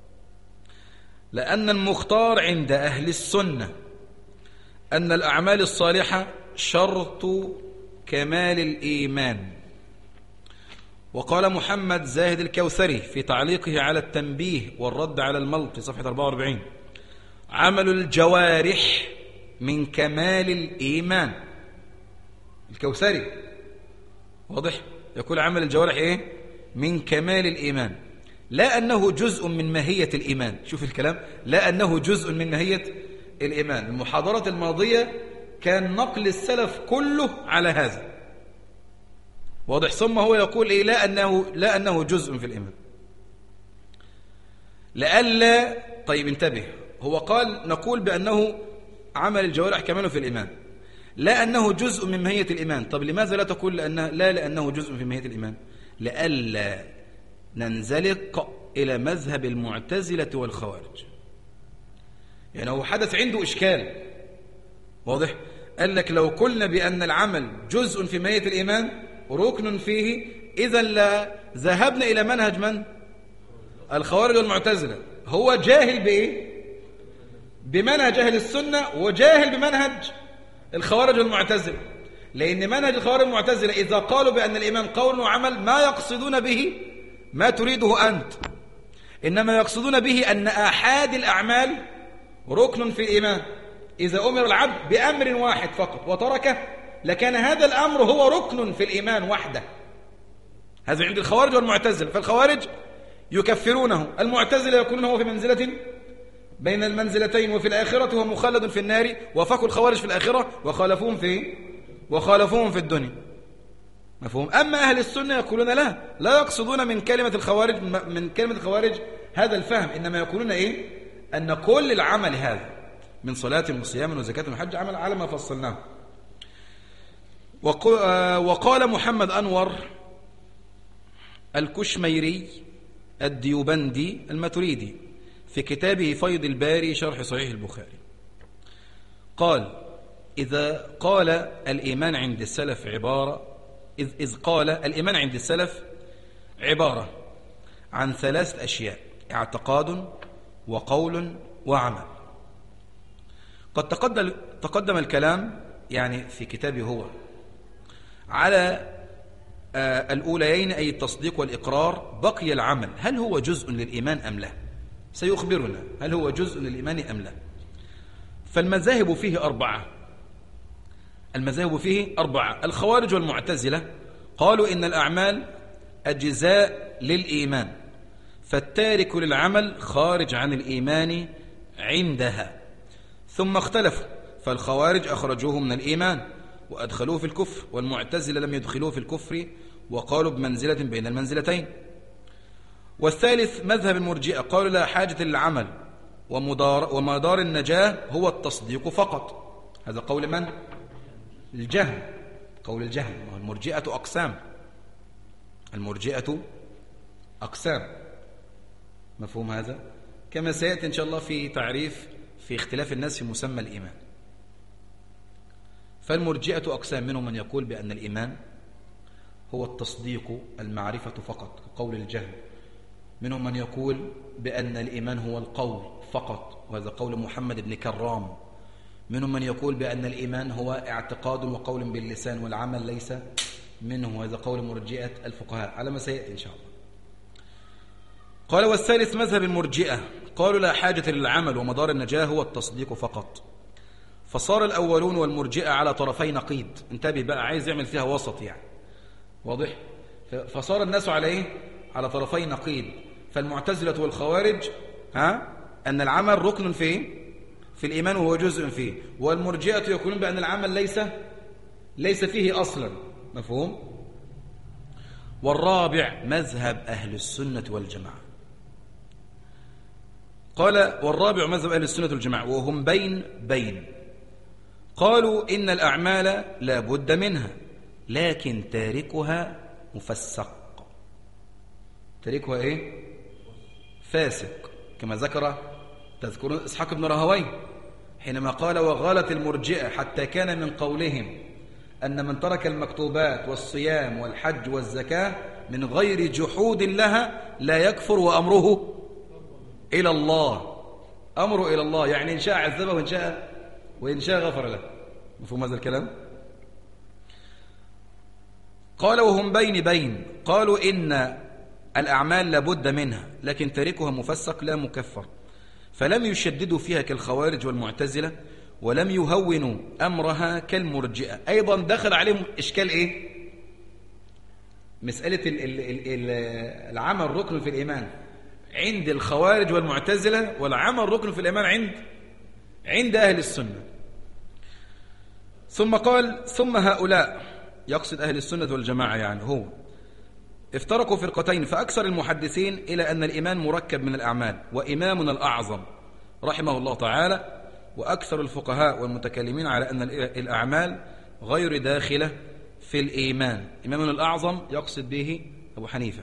لأن المختار عند أهل السنة أن الأعمال الصالحة شرط كمال الإيمان. وقال محمد زاهد الكوثري في تعليقه على التنبيه والرد على الملط صفحة 44 عمل الجوارح من كمال الإيمان. الكوثري واضح، يقول عمل الجوارح إيه؟ من كمال الإيمان، لا أنه جزء من ماهية الإيمان. شوف الكلام، لا أنه جزء من ماهية الإيمان. المحاضرة الماضية كان نقل السلف كله على هذا، واضح. ثم هو يقول إيه؟ لا أنه جزء في الإيمان، لألا. طيب انتبه، هو قال نقول بأنه عمل الجوارح كماله في الإيمان، لا أنه جزء من ماهية الإيمان. طب لماذا لا تقول لأنه جزء في ماهية الإيمان؟ لألا ننزلق إلى مذهب المعتزلة والخوارج. يعني هو حدث عنده إشكال، واضح. قال لك لو قلنا بأن العمل جزء في ماهية الإيمان ركن فيه، إذا لا ذهبنا إلى منهج من؟ الخوارج والمعتزلة. هو جاهل بإيه؟ بمنهج أهل السنة، وجاهل بمنهج الخوارج والمعتزلة. لأن منهج الخوارج والمعتزلة إذا قالوا بأن الإيمان قول وعمل ما يقصدون به ما تريده أنت، إنما يقصدون به أن آحاد الأعمال ركن في الإيمان. إذا أمر العبد بأمر واحد فقط وتركه لكان هذا الأمر هو ركن في الإيمان وحده. هذا عند الخوارج والمعتزلة. فالخوارج يكفرونه، المعتزلة يقولون هو في منزلة بين المنزلتين، وفي الآخرة هو مخلد في النار. وافقوا الخوارج في الآخرة وخالفوهم في الدنيا، مفهوم. أما أهل السنة يقولون لا يقصدون من كلمة الخوارج هذا الفهم، إنما يقولون إيه؟ أن كل العمل هذا من صلاة وصيام وزكاة وحج عمل على ما فصلناه. وقال محمد أنور الكشميري الديوبندي الماتريدي في كتابه فيض الباري شرح صحيح البخاري، قال إذا قال الإيمان عند السلف إذ قال الإيمان عند السلف عبارة عن 3 أشياء: اعتقاد وقول وعمل. قد تقدم الكلام يعني في كتابه هو على الأوليين، أي التصديق والإقرار. بقي العمل، هل هو جزء للإيمان أم لا؟ سيخبرنا هل هو جزء للإيمان أم لا. فالمذاهب فيه 4. الخوارج والمعتزلة قالوا إن الأعمال أجزاء للإيمان، فالتارك للعمل خارج عن الإيمان عندها. ثم اختلفوا، فالخوارج أخرجوه من الإيمان وأدخلوه في الكفر، والمعتزلة لم يدخلوه في الكفر وقالوا بمنزلة بين المنزلتين. والثالث مذهب المرجئة، قالوا لا حاجة للعمل، ومدار النجاة هو التصديق فقط. هذا قول من؟ الجهم، قول الجهم. المرجئة أقسام، مفهوم هذا؟ كما سيأتي إن شاء الله في تعريف في اختلاف الناس في مسمى الإيمان. فالمرجئة أقسام، منهم من يقول بأن الإيمان هو التصديق المعرفة فقط قول الجهم، منهم من يقول بأن الإيمان هو القول فقط، وهذا قول محمد بن كرام، منهم من يقول بأن الإيمان هو اعتقاد وقول باللسان والعمل ليس منه، وهذا قول مرجئة الفقهاء على ما سيأتي إن شاء الله. قال والثالث مذهب المرجئة، قالوا لا حاجة للعمل ومدار النجاة هو التصديق فقط. فصار الأولون والمرجئة على طرفي نقيض. انتبه بقى، عايز يعمل فيها وسط يعني، واضح. فصار الناس على طرفي نقيض. فالمعتزلة والخوارج أن العمل ركن في الإيمان وهو جزء فيه، والمرجئة يقولون بأن العمل ليس فيه أصلا، مفهوم. والرابع مذهب أهل السنة والجماعة، قال والرابع مذهب أهل السنة والجماعة وهم بين قالوا إن الأعمال لا بد منها، لكن تاركها مفسق. تاركها إيه؟ فاسق، كما تذكرون إسحاق بن راهويه حينما قال وغالت المرجئة حتى كان من قولهم أن من ترك المكتوبات والصيام والحج والزكاة من غير جحود لها لا يكفر وأمره إلى الله. أمره إلى الله يعني إن شاء عذبه وإن شاء غفر له. مفهوم هذا الكلام؟ قال وهم بين قالوا إن الأعمال لابد منها، لكن تاركها مفسق لا مكفر. فلم يشددوا فيها كالخوارج والمعتزلة، ولم يهونوا أمرها كالمرجئة. أيضا دخل عليهم إشكال إيه؟ مسألة العمل ركن في الإيمان عند الخوارج والمعتزلة، والعمل ركن في الإيمان عند أهل السنة. ثم قال: ثم هؤلاء، يقصد أهل السنة والجماعة يعني، هو افترقوا فرقتين، فأكثر المحدثين إلى أن الإيمان مركب من الأعمال، وإمامنا الأعظم رحمه الله تعالى وأكثر الفقهاء والمتكلمين على أن الأعمال غير داخلة في الإيمان. إمامنا الأعظم يقصد به أبو حنيفة.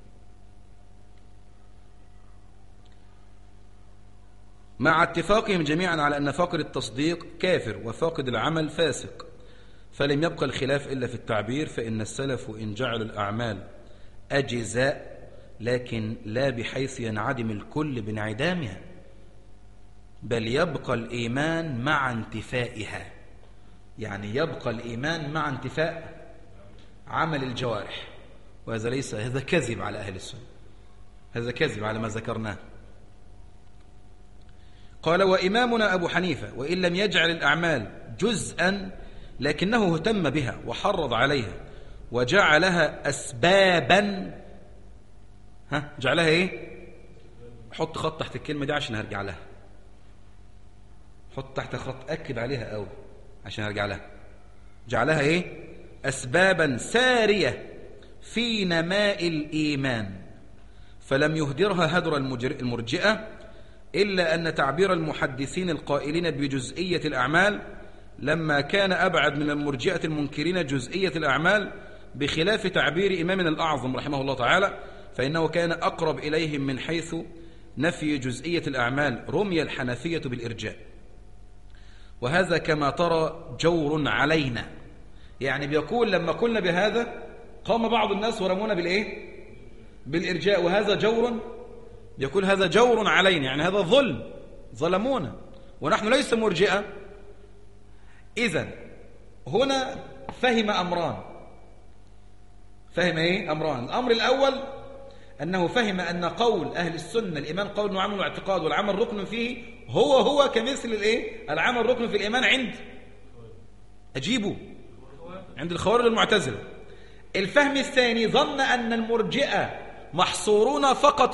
مع اتفاقهم جميعا على أن فاقد التصديق كافر وفاقد العمل فاسق، فلم يبقى الخلاف إلا في التعبير، فإن السلف إن جعلوا الأعمال أجزاء لكن لا بحيث ينعدم الكل بانعدامها، بل يبقى الإيمان مع انتفائها. يعني يبقى الإيمان مع انتفاء عمل الجوارح، وهذا ليس، هذا كذب على أهل السنة، هذا كذب على ما ذكرناه. قال: وإمامنا أبو حنيفة وإن لم يجعل الأعمال جزءا لكنه اهتم بها وحرض عليها وجعلها أسبابا. جعلها إيه؟ حط خط تحت الكلمة دي عشان هرجع لها، حط تحت خط أكد عليها أوي عشان هرجع لها. جعلها إيه؟ أسبابا سارية في نماء الإيمان، فلم يهدرها هدر المرجئة، إلا أن تعبير المحدثين القائلين بجزئية الأعمال لما كان أبعد من المرجئة المنكرين جزئية الأعمال، بخلاف تعبير إمامنا الأعظم رحمه الله تعالى، فإنه كان أقرب إليهم من حيث نفي جزئية الأعمال. رمي الحنفية بالإرجاء، وهذا كما ترى جور علينا. يعني بيقول لما قلنا بهذا قام بعض الناس ورمونا بالإيه؟ بالإرجاء، وهذا جور، يقول هذا جور علينا، يعني هذا ظلم، ظلمونا ونحن ليس مرجئة. إذن هنا فهم أمران. فهم إيه؟ أمران. الأمر الأول أنه فهم أن قول أهل السنة الإيمان قول وعمل واعتقاد والعمل ركن فيه هو كمثل الإيه؟ العمل ركن في الإيمان عند الخوارج والمعتزلة. الفهم الثاني ظن أن المرجئة محصورون فقط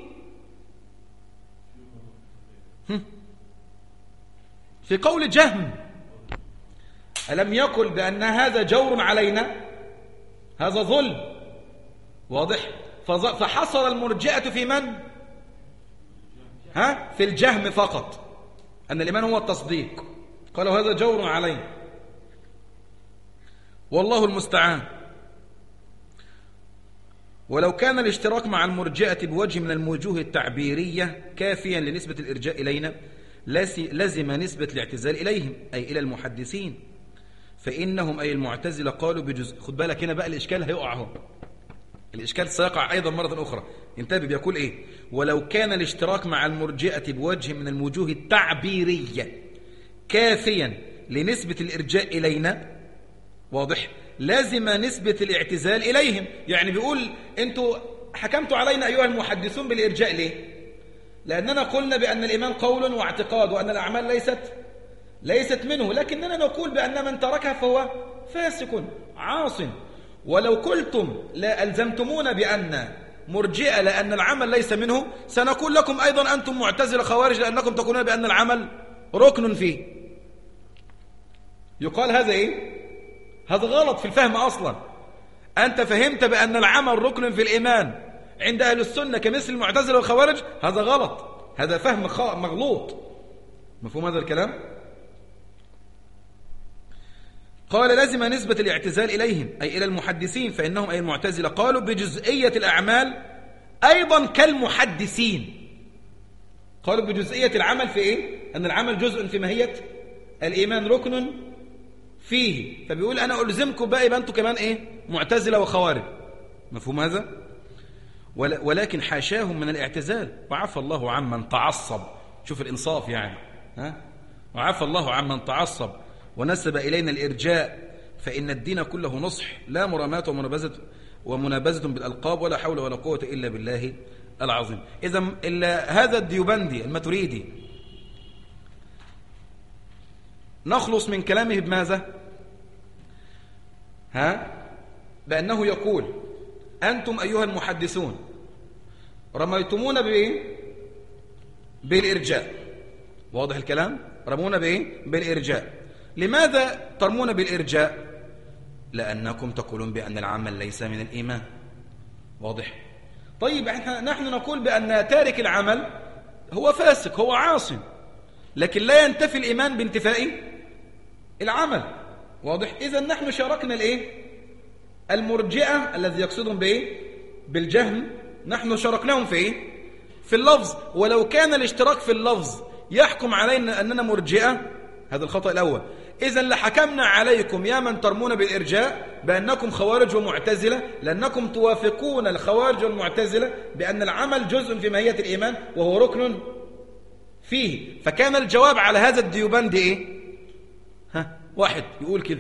في قول جهم، ألم يقل بأن هذا جور علينا، هذا ظلم واضح، فحصر المرجئة في من؟ في الجهم فقط، أن الإيمان هو التصديق، قالوا هذا جور علينا، والله المستعان. ولو كان الاشتراك مع المرجئة بوجه من الوجوه التعبيرية كافيا لنسبة الإرجاء إلينا، لزم نسبة الاعتزال إليهم أي إلى المحدثين، فإنهم أي المعتزلة قالوا بجزء. خد بالك هنا بقى الإشكال هيقع هو، الإشكال سيقع أيضا مرة أخرى. انتبه، بيقول إيه؟ ولو كان الاشتراك مع المرجئة بوجه من الوجوه التعبيرية كافيا لنسبة الإرجاء إلينا، واضح، لازم نسبة الاعتزال إليهم. يعني بيقول أنتوا حكمتوا علينا أيها المحدثون بالإرجاء ليه؟ لأننا قلنا بأن الإيمان قول واعتقاد وأن الأعمال ليست منه، لكننا نقول بأن من تركها فهو فاسق عاص. ولو قلتم لا ألزمتمونا بأن مرجئة لأن العمل ليس منه، سنقول لكم أيضا أنتم معتزلة خوارج لأنكم تقولون بأن العمل ركن فيه. يقال هذا إيه؟ هذا غلط في الفهم أصلا. أنت فهمت بأن العمل ركن في الإيمان عند أهل السنة كمثل المعتزلة والخوارج، هذا غلط، هذا فهم مغلوط. مفهوم هذا الكلام؟ قال لازم نسبة الاعتزال إليهم أي إلى المحدثين، فإنهم أي المعتزلة قالوا بجزئية الأعمال أيضا كالمحدثين، قالوا بجزئية العمل في إيه؟ أن العمل جزء في ماهية الإيمان ركن فيه، فبيقول أنا ألزمكم بقى يبقى أنتم كمان إيه؟ معتزلة وخوارج. مفهوم هذا؟ ولكن حاشاهم من الاعتزال، وعفى الله عمن تعصب. شوف الإنصاف يعني، وعفى الله عمن تعصب ونسب إلينا الإرجاء، فإن الدين كله نصح لا مرامات ومنابزة بالألقاب، ولا حول ولا قوة إلا بالله العظيم. إذا هذا الديوبندي الماتريدي نخلص من كلامه بماذا؟ بأنه يقول أنتم أيها المحدثون رميتمونا بإيه؟ بالإرجاء. واضح الكلام؟ رمونا بإيه؟ بالإرجاء. لماذا ترمون بالإرجاء؟ لأنكم تقولون بأن العمل ليس من الإيمان. واضح؟ طيب نحن نقول بأن تارك العمل هو فاسق، هو عاصم، لكن لا ينتفي الإيمان بانتفاء العمل. واضح؟ إذا نحن شاركنا الإيه؟ المرجئة الذي يقصدهم بإيه؟ بالجهم. نحن شاركناهم في إيه؟ في اللفظ. ولو كان الاشتراك في اللفظ يحكم علينا أننا مرجئة، هذا الخطأ الأول. إذا لحكمنا عليكم يا من ترمون بالإرجاء بأنكم خوارج ومعتزلة، لأنكم توافقون الخوارج والمعتزلة بأن العمل جزء في ماهية الإيمان وهو ركن فيه. فكان الجواب على هذا الديوبند إيه؟ واحد يقول كده.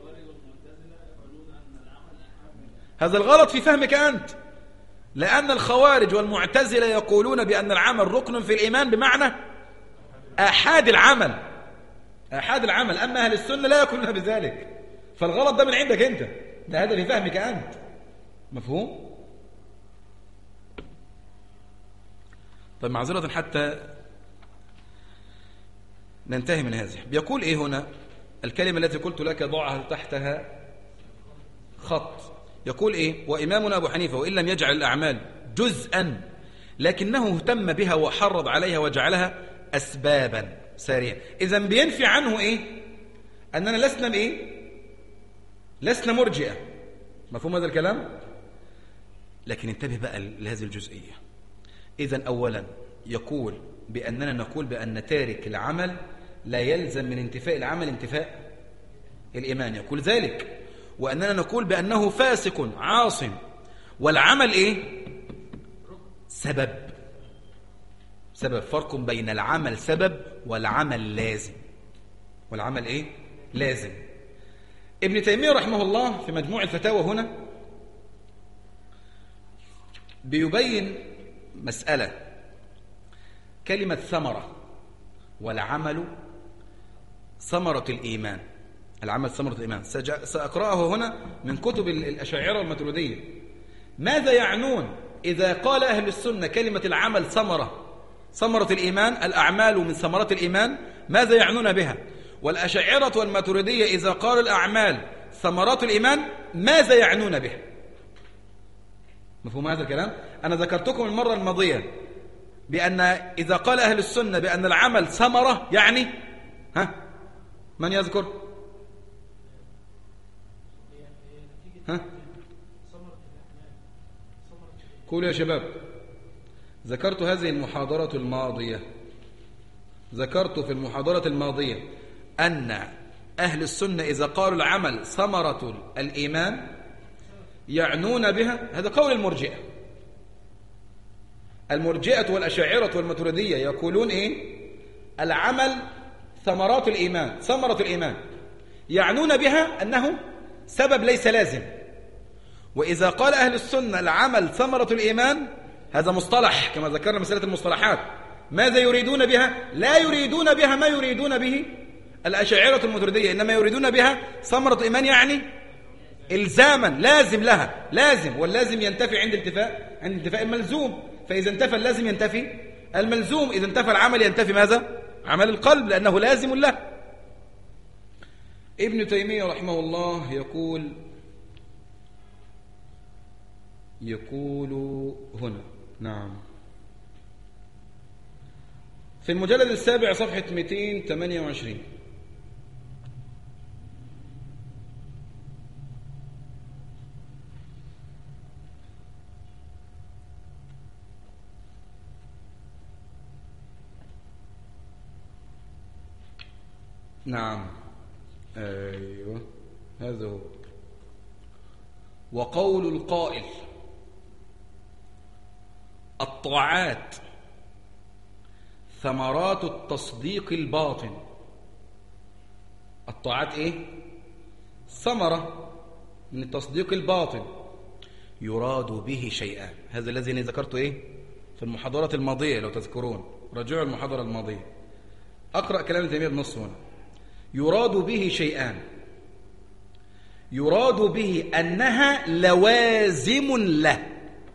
هذا الغلط في فهمك أنت، لأن الخوارج والمعتزلة يقولون بأن العمل ركن في الإيمان بمعنى آحاد العمل، آحاد العمل. أما أهل السنة لا يقولون بذلك. فالغلط ده من عندك أنت، ده هذا في فهمك أنت. مفهوم؟ طيب معذرة حتى ننتهي من هذه. بيقول إيه هنا؟ الكلمة التي قلت لك ضعها تحتها خط. يقول إيه؟ وإمامنا أبو حنيفة وإن لم يجعل الأعمال جزءا لكنه اهتم بها وحرض عليها وجعلها أسبابا سارية. إذا بينفي عنه إيه؟ أننا لسنا بإيه؟ لسنا مرجئة. مفهوم هذا الكلام؟ لكن انتبه بقى لهذه الجزئية. إذا أولا يقول بأننا نقول بأن تارك العمل لا يلزم من انتفاء العمل انتفاء الإيمان، يقول ذلك. وأننا نقول بأنه فاسق عاصم، والعمل إيه؟ سبب. فرق بين العمل سبب والعمل لازم. والعمل إيه؟ لازم. ابن تيمية رحمه الله في مجموع الفتاوى هنا بيبين مسألة. كلمة ثمرة والعمل ثمرة الإيمان. العمل ثمرة الإيمان. سأقرأه هنا من كتب الأشاعرة والماتريدية. ماذا يعنون إذا قال أهل السنة كلمة العمل ثمرة الإيمان، الأعمال من ثمرات الإيمان، ماذا يعنون بها؟ والأشاعرة والماتريدية إذا قالوا الأعمال ثمرات الإيمان ماذا يعنون بها؟ مفهوم هذا الكلام؟ أنا ذكرتكم المرة الماضية بأن إذا قال أهل السنة بأن العمل ثمرة يعني من يذكر؟ قولوا يا شباب. ذكرت هذه المحاضرة الماضية، ذكرت في المحاضرة الماضية أن أهل السنة إذا قالوا العمل ثمرة الإيمان يعنون بها، هذا قول المرجئة. المرجئة والأشاعرة والماتريدية يقولون إيه؟ العمل ثمرات الإيمان، ثمرة الإيمان، يعنون بها أنه سبب ليس لازم. وإذا قال أهل السنة العمل ثمرة الإيمان، هذا مصطلح كما ذكرنا مسألة المصطلحات. ماذا يريدون بها؟ لا يريدون بها ما يريدون به الأشاعرة الماتريدية، إنما يريدون بها ثمرة الإيمان يعني إلزاما، لازم لها، لازم، واللازم ينتفي عند انتفاء الملزوم. فإذا انتفى اللازم ينتفي الملزوم، إذا انتفى العمل ينتفي ماذا؟ عمل القلب، لأنه لازم له. ابن تيمية رحمه الله يقول هنا، نعم، في المجلد السابع صفحة 228: نعم، أيوه هذا هو. وقول القائل الطاعات ثمرات التصديق الباطن. الطاعات ايه؟ ثمرة من التصديق الباطن، يراد به شيئان. هذا الذي ذكرته ايه؟ في المحاضرات الماضية لو تذكرون، رجعوا المحاضرة الماضية. أقرأ كلام ابن تيمية بنص هنا. يراد به شيئان، يراد به أنها لوازم له.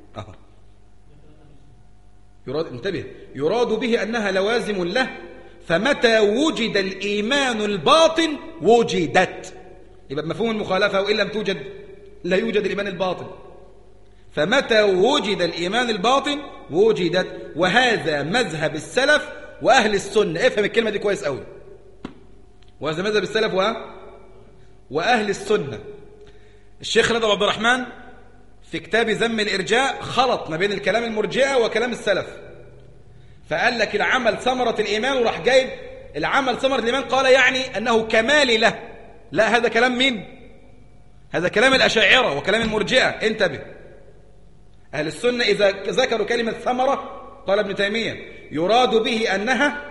انتبه، يراد به أنها لوازم له، فمتى وجد الإيمان الباطن وجدت. يبقى بمفهوم المخالفة، وإن لم توجد لا يوجد الإيمان الباطن. فمتى وجد الإيمان الباطن وجدت، وهذا مذهب السلف وأهل السنة. افهم الكلمة دي كويس قوي. وهذا مذهب السلف وأهل السنة. الشيخ رضا عبد الرحمن في كتاب ذم الإرجاء خلط ما بين الكلام المرجئة وكلام السلف، فقال لك العمل ثمرة الإيمان، وراح جايب العمل ثمرة الإيمان، قال يعني أنه كمال له. لا، هذا كلام مين؟ هذا كلام الأشاعرة وكلام المرجئة. انتبه، أهل السنة إذا ذكروا كلمة ثمرة، قال ابن تيمية يراد به أنها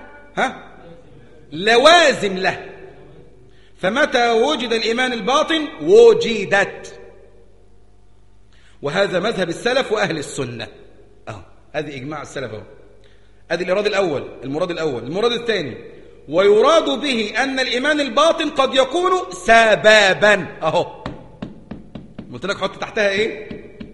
لوازم له، فمتى وجد الإيمان الباطن وجدت. وهذا مذهب السلف وأهل السنة. هذه إجماع السلف. هذه الإرادة الأول، المراد الأول. المراد الثاني، ويراد به أن الإيمان الباطن قد يكون سببا. قلت لك حط تحتها إيه؟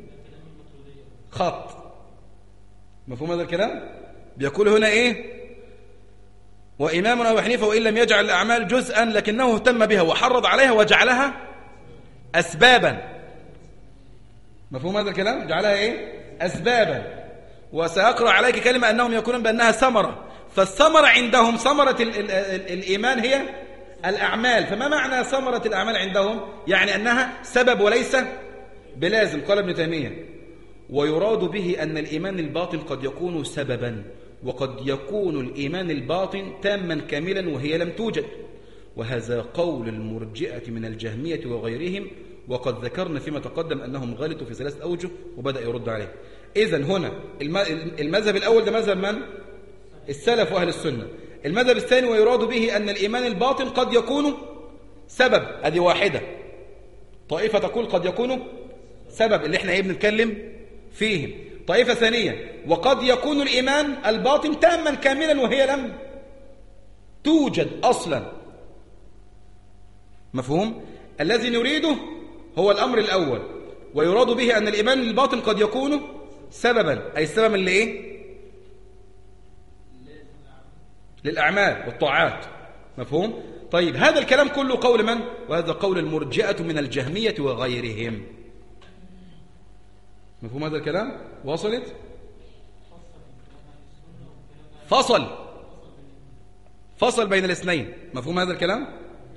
خط. مفهوم هذا الكلام؟ بيقول هنا إيه؟ وإمامنا أبو حنيفة وإن لم يجعل الأعمال جزءا لكنه اهتم بها وحرض عليها وجعلها أسبابا. مفهوم هذا الكلام؟ جعلها إيه؟ أسبابا. وسأقرأ عليك كلمة أنهم يقولون بأنها ثمرة، فالثمرة عندهم ثمرة الإيمان هي الأعمال. فما معنى ثمرة الأعمال عندهم؟ يعني أنها سبب وليس بلازم. قال ابن تيمية ويراد به أن الإيمان الباطن قد يكون سببا، وقد يكون الإيمان الباطن تاما كاملا وهي لم توجد. وهذا قول المرجئة من الجهمية وغيرهم، وقد ذكرنا فيما تقدم أنهم غلطوا في 3 أوجه، وبدأ يرد عليه. إذن هنا المذهب الأول ده مذهب من؟ السلف وأهل السنة. المذهب الثاني ويراد به أن الإيمان الباطن قد يكون سبب. هذه واحدة. طائفة تقول قد يكون سبب، اللي احنا بنتكلم فيهم. طائفة ثانية وقد يكون الإيمان الباطن تاما كاملا وهي لم توجد أصلا. مفهوم؟ الذي نريده هو الأمر الأول، ويراد به أن الإيمان الباطن قد يكون سببا، أي السبب اللي إيه؟ للأعمال والطاعات. مفهوم؟ طيب، هذا الكلام كله قول من؟ وهذا قول المرجئة من الجهمية وغيرهم. مفهوم هذا الكلام؟ وصلت؟ فصل بين الاثنين. مفهوم هذا الكلام؟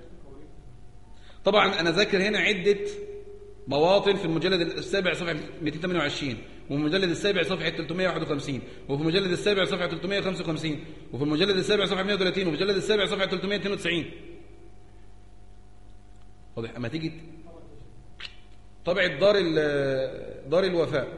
طبعا أنا ذاكر هنا عدة مواطن في المجلد السابع صفحة 228، وفي المجلد السابع صفحة 351، وفي المجلد السابع صفحة 355، وفي المجلد السابع صفحة 130، وفي المجلد السابع صفحة 392. واضح؟ أما تيجي طبعة دار الوفاء،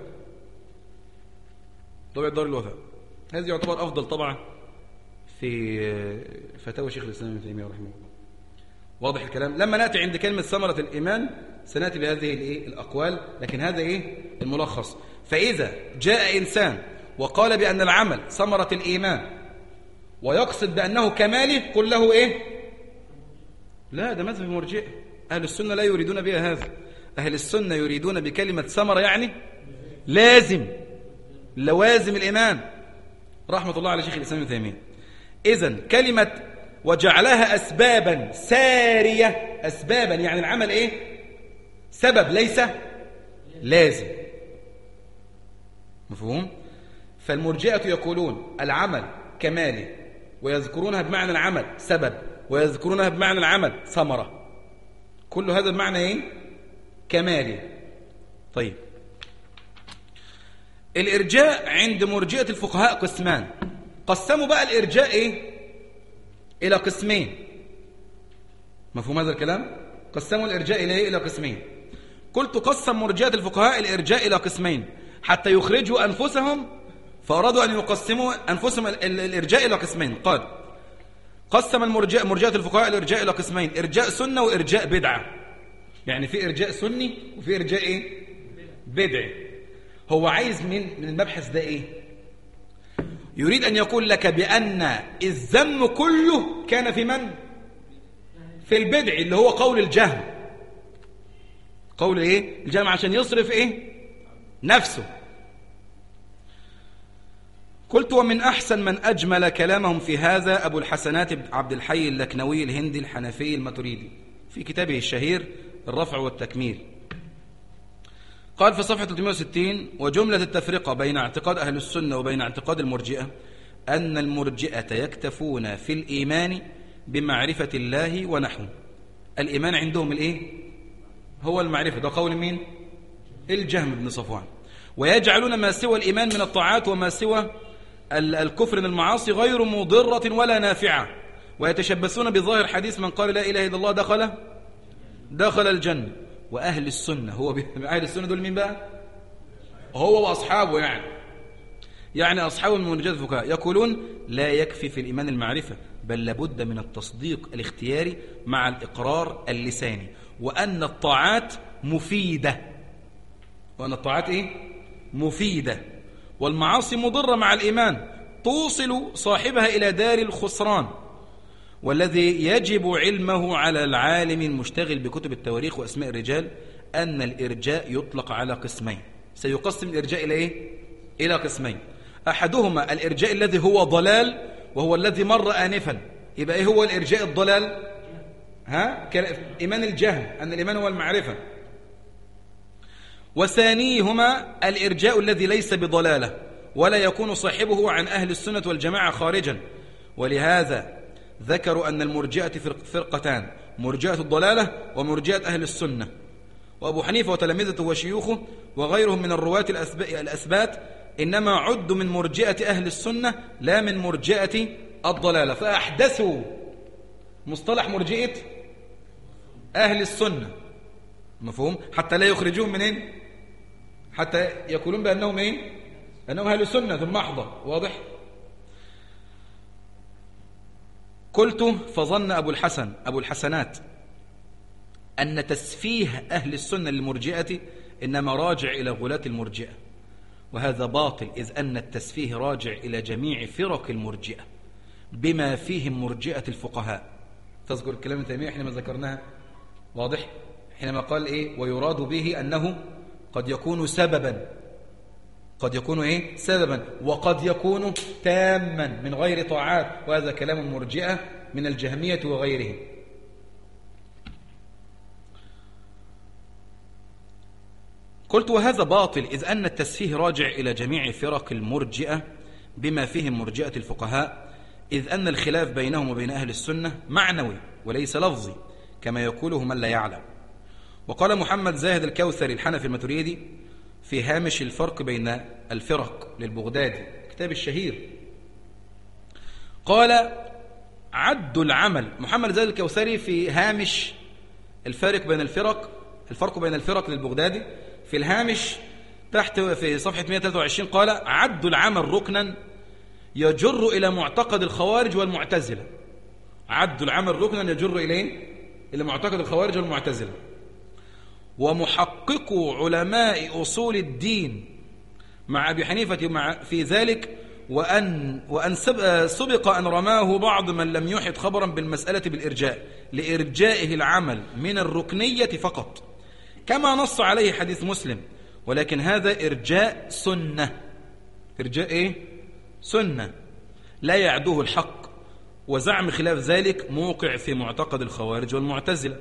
طبعة دار الوفاء هذه يعتبر أفضل طبعة في فتاوى شيخ الإسلام ابن تيمية رحمه الله. واضح الكلام؟ لما نأتي عند كلمة ثمرة الإيمان سنأتي بهذه الأقوال، لكن هذا الملخص. فإذا جاء إنسان وقال بأن العمل ثمرة الإيمان ويقصد بأنه كماله، قل له لا، ده مذهب المرجئة. أهل السنة لا يريدون بها هذا. أهل السنة يريدون بكلمة ثمرة يعني لازم، لوازم الإيمان، رحمة الله على شيخ الإسلام ابن تيمية. إذن كلمة وجعلها أسبابا سارية، أسبابا يعني العمل سبب ليس لازم. مفهوم؟ فالمرجئة يقولون العمل كمالي، ويذكرونها بمعنى العمل سبب، ويذكرونها بمعنى العمل ثمرة. كل هذا بمعنى كمالي. طيب، الإرجاء عند مرجئة الفقهاء قسمان. قسموا بقى الإرجاء إلى قسمين. مفهوم هذا الكلام؟ قسموا الإرجاء إلى قسمين. قلت قسم مرجئة الفقهاء الإرجاء إلى قسمين حتى يخرجوا أنفسهم، فأرادوا أن يقسموا أنفسهم الإرجاء إلى قسمين. قال قسم مرجئة الفقهاء الإرجاء إلى قسمين: إرجاء سنة وإرجاء بدعة. يعني في إرجاء سني وفي إرجاء بدعي. هو عايز من المبحث ده يريد أن يقول لك بأن الذم كله كان في من؟ في البدع، اللي هو قول الجهم. قول إيه؟ الجهم عشان يصرف إيه؟ نفسه. قلت ومن أحسن من أجمل كلامهم في هذا أبو الحسنات عبد الحي اللكنوي الهندي الحنفي الماتريدي في كتابه الشهير الرفع والتكميل. قال في صفحة 360: وجملة التفرقة بين اعتقاد أهل السنة وبين اعتقاد المرجئة أن المرجئة يكتفون في الإيمان بمعرفة الله ونحوه. الإيمان عندهم الإيه؟ هو المعرفة. ده قول مين؟ الجهم بن صفوان. ويجعلون ما سوى الإيمان من الطاعات وما سوى الكفر من المعاصي غير مضرة ولا نافعة، ويتشبثون بظاهر حديث من قال لا إله إلا الله دخل الجنة. وأهل السنة أهل السنة دول مين بقى؟ هو وأصحابه، يعني أصحاب المرجئة الفقهاء يقولون لا يكفي في الإيمان المعرفة، بل لابد من التصديق الاختياري مع الإقرار اللساني، وأن الطاعات مفيدة. مفيدة، والمعاصي مضرة مع الإيمان توصل صاحبها إلى دار الخسران. والذي يجب علمه على العالم المشتغل بكتب التواريخ وأسماء الرجال أن الإرجاء يطلق على قسمين. سيقسم الإرجاء إلى إيه؟ إلى قسمين. أحدهما الإرجاء الذي هو ضلال، وهو الذي مر آنفا. يبقى إيه هو الإرجاء الضلال؟ إيمان الجهم، أن الإيمان هو المعرفة. وثانيهما الإرجاء الذي ليس بضلالة، ولا يكون صاحبه عن أهل السنة والجماعة خارجا. ولهذا ذكروا أن المرجئة فرقتان: مرجئة الضلالة ومرجئة أهل السنة. وأبو حنيفة وتلامذته وشيوخه وغيرهم من الرواة الأثبات إنما عدوا من مرجئة أهل السنة لا من مرجئة الضلالة، فأحدثوا مصطلح مرجئة أهل السنة. مفهوم؟ حتى لا يخرجوهم منين؟ حتى يقولون بأنهم إيه؟ أنهم أهل السنة ثم محضة. واضح؟ قلت فظن أبو الحسنات أن تسفيه أهل السنة للمرجئة إنما راجع إلى غلاة المرجئة، وهذا باطل، إذ أن التسفيه راجع إلى جميع فرق المرجئة بما فيهم مرجئة الفقهاء. تذكر الكلام ابن تيمية حينما ذكرناها؟ واضح؟ حينما قال إيه؟ ويراد به أنه قد يكون سببا، سببا، وقد يكون تاما من غير طاعات، وهذا كلام المرجئة من الجهمية وغيرهم. قلت وهذا باطل، إذ أن التسفيه راجع إلى جميع فرق المرجئة بما فيهم مرجئة الفقهاء، إذ أن الخلاف بينهم وبين أهل السنة معنوي وليس لفظي كما يقوله من لا يعلم. وقال محمد زاهد الكوثري الحنفي الماتريدي في هامش الفرق بين الفرق للبغدادي كتاب الشهير، قال عد العمل. محمد زاهد الكوثري في هامش الفرق بين الفرق للبغدادي في الهامش تحت في صفحة 123 قال عد العمل ركنا يجر إلى معتقد الخوارج والمعتزلة. عد العمل ركنا يجر إلى معتقد الخوارج والمعتزلة. ومحققو علماء أصول الدين مع أبي حنيفة في ذلك، وأن سبق أن رماه بعض من لم يحط خبرا بالمسألة بالإرجاء لإرجائه العمل من الركنية فقط، كما نص عليه حديث مسلم، ولكن هذا إرجاء سنة. إرجاء سنة لا يعدوه الحق، وزعم خلاف ذلك موقع في معتقد الخوارج والمعتزلة.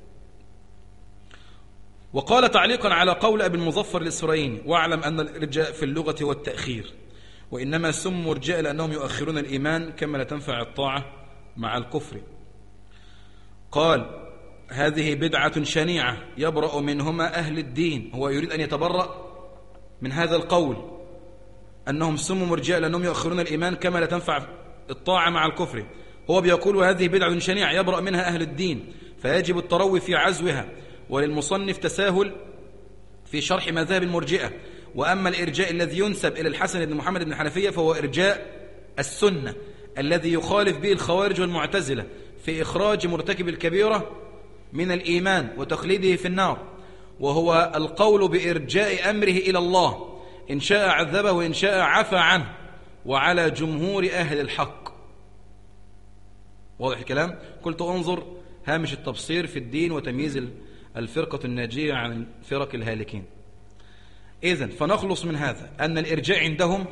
وقال تعليقا على قول أبي المظفر الإسرائيلي: واعلم أن الإرجاء في اللغة والتأخير، وإنما سموا مرجئة لأنهم يؤخرون الإيمان كما لا تنفع الطاعة مع الكفر. قال هذه بدعة شنيعة يبرأ منهما أهل الدين. هو يريد أن يتبرأ من هذا القول أنهم سموا مرجئة لأنهم يؤخرون الإيمان كما لا تنفع الطاعة مع الكفر. هو بيقول هذه بدعة شنيعة يبرأ منها أهل الدين، فيجب التروي في عزوها. وللمصنف تساهل في شرح مذاهب المرجئة. وأما الإرجاء الذي ينسب إلى الحسن بن محمد بن الحنفية فهو إرجاء السنة الذي يخالف به الخوارج والمعتزلة في إخراج مرتكب الكبيرة من الإيمان وتخليده في النار، وهو القول بإرجاء أمره إلى الله، إن شاء عذبه وإن شاء عفى عنه، وعلى جمهور أهل الحق. واضح الكلام؟ قلت انظر هامش التبصير في الدين وتمييز الفرقة الناجية عن فرق الهالكين. إذن فنخلص من هذا أن الإرجاء عندهم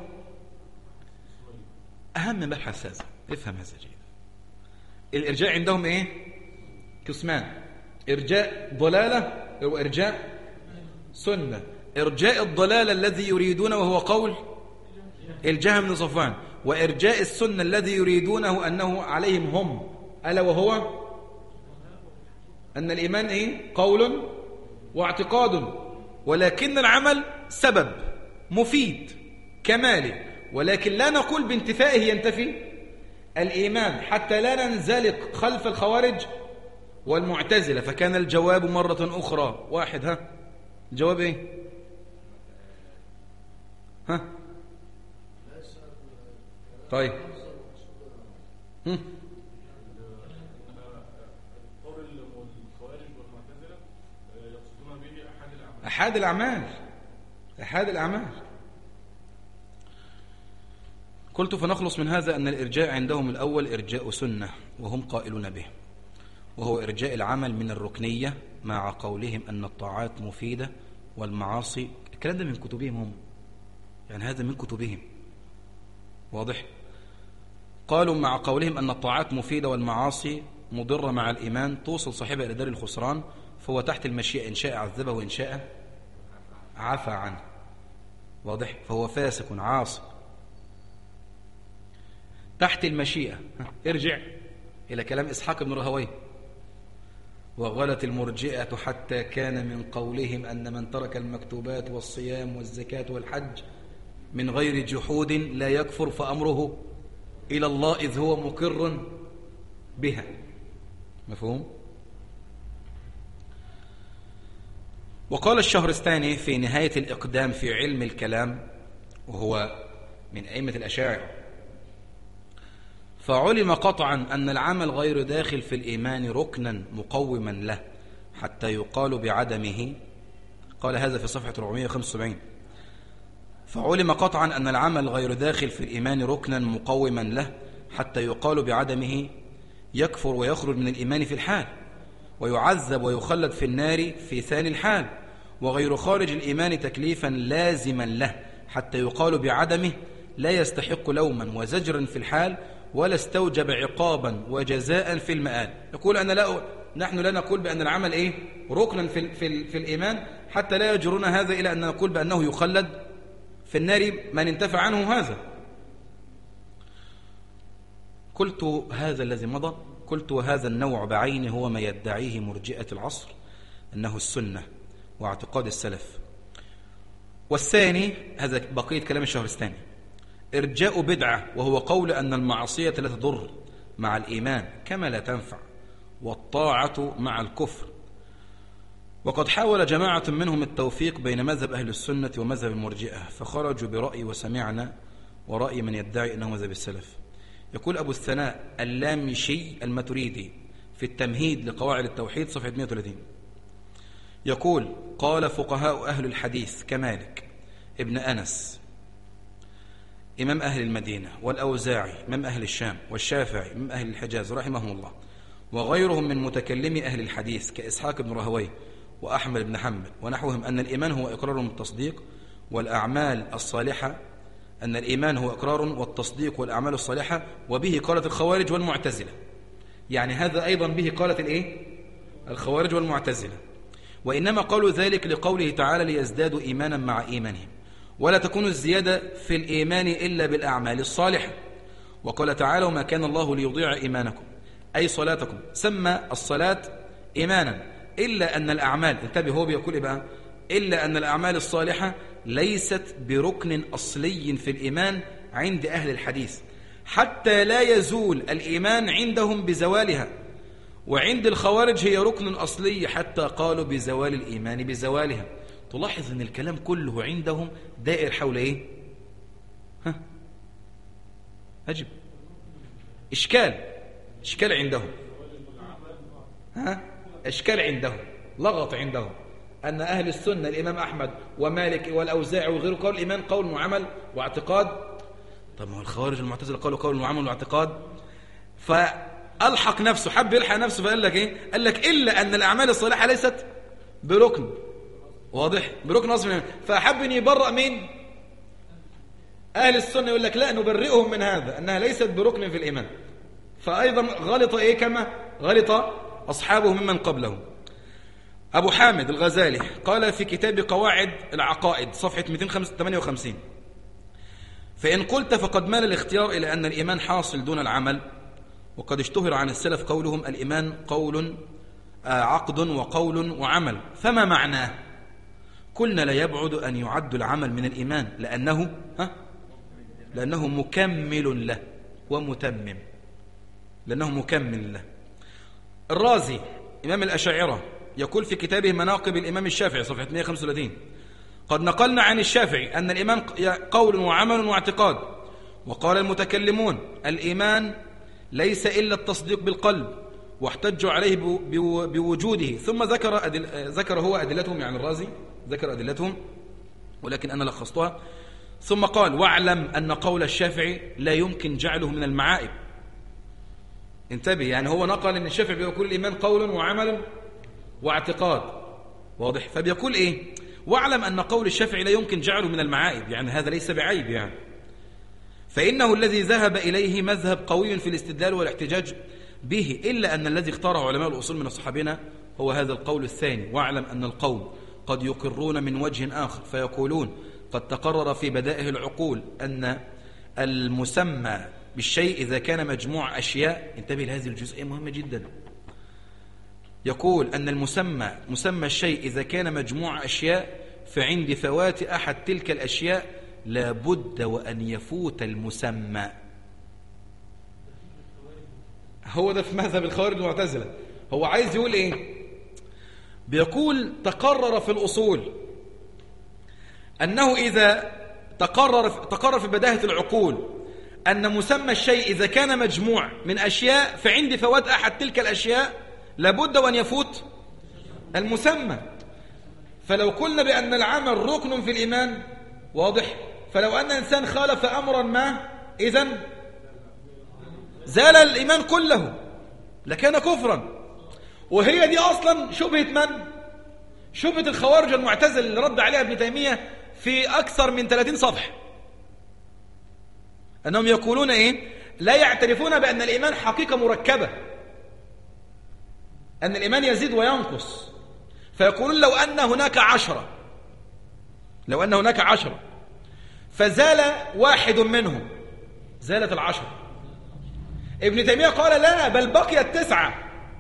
أهم مبحث هذا، افهم هذا جيدا. الإرجاء عندهم إيه؟ قسمان: إرجاء ضلالة وإرجاء سنة. إرجاء الضلالة الذي يريدونه وهو قول الجهم بن صفوان، وإرجاء السنة الذي يريدونه أنه عليهم هم، ألا وهو أن الإيمان إيه؟ قول واعتقاد، ولكن العمل سبب مفيد كمالي، ولكن لا نقول بانتفائه ينتفي الإيمان حتى لا ننزلق خلف الخوارج والمعتزلة. فكان الجواب مرة أخرى واحد. ها الجواب إيه؟ ها طيب أحد الأعمال. قلت فنخلص من هذا أن الإرجاء عندهم الأول إرجاء سنة وهم قائلون به، وهو إرجاء العمل من الركنية مع قولهم أن الطاعات مفيدة والمعاصي. الكلام ده من كتبهم هم، يعني هذا من كتبهم. واضح؟ قالوا مع قولهم أن الطاعات مفيدة والمعاصي مضرة مع الإيمان توصل صاحبها إلى دار الخسران، فهو تحت المشيئة، إن شاء عذبه وإن شاء عفى عنه. واضح؟ فهو فاسق عاصي تحت المشيئة. ارجع إلى كلام إسحاق بن راهويه: وغلت المرجئة حتى كان من قولهم أن من ترك المكتوبات والصيام والزكاة والحج من غير جحود لا يكفر فأمره إلى الله إذ هو مقر بها. مفهوم؟ وقال الشهرستاني في نهاية الإقدام في علم الكلام، وهو من أئمة الأشاعرة: فعلم قطعا أن العمل غير داخل في الإيمان ركنا مقوما له حتى يقال بعدمه. قال هذا في صفحة 475. فعلم قطعا أن العمل غير داخل في الإيمان ركنا مقوما له حتى يقال بعدمه يكفر ويخرج من الإيمان في الحال، ويعذب ويخلد في النار في ثاني الحال، وغير خارج الإيمان تكليفا لازما له حتى يقال بعدمه لا يستحق لوما وزجرا في الحال ولا استوجب عقابا وجزاء في المآل. يقول نحن لا نقول بأن العمل إيه؟ ركنا في الإيمان حتى لا يجرنا هذا إلى أن نقول بأنه يخلد في النار من انتفع عنه هذا. قلت هذا الذي مضى، قلت وهذا النوع بعينه هو ما يدعيه مرجئة العصر أنه السنة واعتقاد السلف. والثاني هذا بقية كلام الشهرستاني: إرجاء بدعة، وهو قول أن المعصية لا تضر مع الإيمان كما لا تنفع، والطاعة مع الكفر. وقد حاول جماعة منهم التوفيق بين مذهب أهل السنة ومذهب المرجئة، فخرجوا برأي وسمعنا ورأي من يدعي أنه مذهب السلف. يقول أبو الثناء اللامشي الماتريدي في التمهيد لقواعد التوحيد صفحة 130: يقول: قال فقهاء أهل الحديث كمالك ابن أنس إمام أهل المدينة، والأوزاعي إمام أهل الشام، والشافعي إمام أهل الحجاز رحمهم الله، وغيرهم من متكلمي أهل الحديث كإسحاق بن راهويه وأحمد بن حنبل ونحوهم أن الإيمان هو إقرار والتصديق والأعمال الصالحة، أن الإيمان هو إقرار والتصديق والأعمال الصالحة، وبه قالت الخوارج والمعتزلة. يعني هذا أيضا به قالت الإيه؟ الخوارج والمعتزلة. وإنما قالوا ذلك لقوله تعالى: ليزدادوا إيمانا مع إيمانهم، ولا تكون الزيادة في الإيمان إلا بالأعمال الصالحة. وقال تعالى: وما كان الله ليضيع إيمانكم أي صلاتكم، سمى الصلاة إيمانا، إلا أن الأعمال، انتبه هو بيقول إيه بقى؟ إلا أن الأعمال الصالحة ليست بركن أصلي في الإيمان عند أهل الحديث، حتى لا يزول الإيمان عندهم بزوالها، وعند الخوارج هي ركن أصلي حتى قالوا بزوال الإيمان بزوالها. تلاحظ أن الكلام كله عندهم دائر حول إيه؟ أجب إشكال عندهم، إشكال عندهم، لغط عندهم، أن أهل السنة الإمام أحمد ومالك والأوزاعي وغيره قول الإيمان قول وعمل واعتقاد. طب ما هو الخوارج المعتزلة قالوا قول وعمل واعتقاد، فألحق نفسه، حب يلحق نفسه، فقال لك إيه؟ قال لك إلا أن الأعمال الصالحة ليست بركن، واضح؟ بركن أصلا، فأحب أن يبرأ مين؟ أهل السنة يقول لك لا، نبرئهم من هذا، أنها ليست بركن في الإيمان. فأيضا غلط إيه كما غلط أصحابه ممن قبله. أبو حامد الغزالي قال في كتاب قواعد العقائد صفحة 258: فإن قلت فقد مال الاختيار إلى أن الإيمان حاصل دون العمل، وقد اشتهر عن السلف قولهم الإيمان قول عقد وقول وعمل، فما معناه؟ قلنا لا يبعد أن يعد العمل من الإيمان لأنه مكمل له ومتمم، لأنه مكمل له. الرازي إمام الأشاعرة يقول في كتابه مناقب الإمام الشافعي صفحة 135: قد نقلنا عن الشافعي أن الإيمان قول وعمل واعتقاد، وقال المتكلمون الإيمان ليس إلا التصديق بالقلب، واحتجوا عليه بوجوده، ثم ذكر هو أدلتهم، يعني الرازي ذكر أدلتهم ولكن أنا لخصتها، ثم قال واعلم أن قول الشافعي لا يمكن جعله من المعائب. انتبه، يعني هو نقل أن الشافعي بيقول الإيمان قول وعمل واعتقاد، واضح؟ فبيقول إيه؟ واعلم أن قول الشافعي لا يمكن جعله من المعائب، يعني هذا ليس بعيب، يعني فإنه الذي ذهب إليه مذهب قوي في الاستدلال والاحتجاج به، إلا أن الذي اختاره علماء الأصول من أصحابنا هو هذا القول الثاني. واعلم أن القوم قد يقرون من وجه آخر فيقولون قد تقرر في بدائه العقول أن المسمى بالشيء إذا كان مجموع أشياء، انتبه لهذه الجزئية مهمة جدا، يقول أن مسمى الشيء إذا كان مجموع أشياء فعند فوات أحد تلك الأشياء لابد وأن يفوت المسمى. هو ده في مذهب الخوارج والمعتزلة. هو عايز يقول إيه؟ بيقول تقرر في الأصول أنه إذا تقرر في بداهة العقول أن مسمى الشيء إذا كان مجموع من أشياء فعند فوات أحد تلك الأشياء لابد وأن يفوت المسمى. فلو قلنا بأن العمل ركن في الإيمان، واضح؟ فلو أن إنسان خالف أمرا ما إذن زال الإيمان كله، لكان كفرا. وهي دي أصلا شبهة من؟ شبهة الخوارج المعتزلة اللي رد عليها ابن تيمية في أكثر من 30 صفحة، أنهم يقولون إيه؟ لا يعترفون بأن الإيمان حقيقة مركبة، أن الإيمان يزيد وينقص، فيقولون لو أن هناك 10 فزال واحد منهم زالت 10. ابن تيمية قال لا، بل بقيت 9.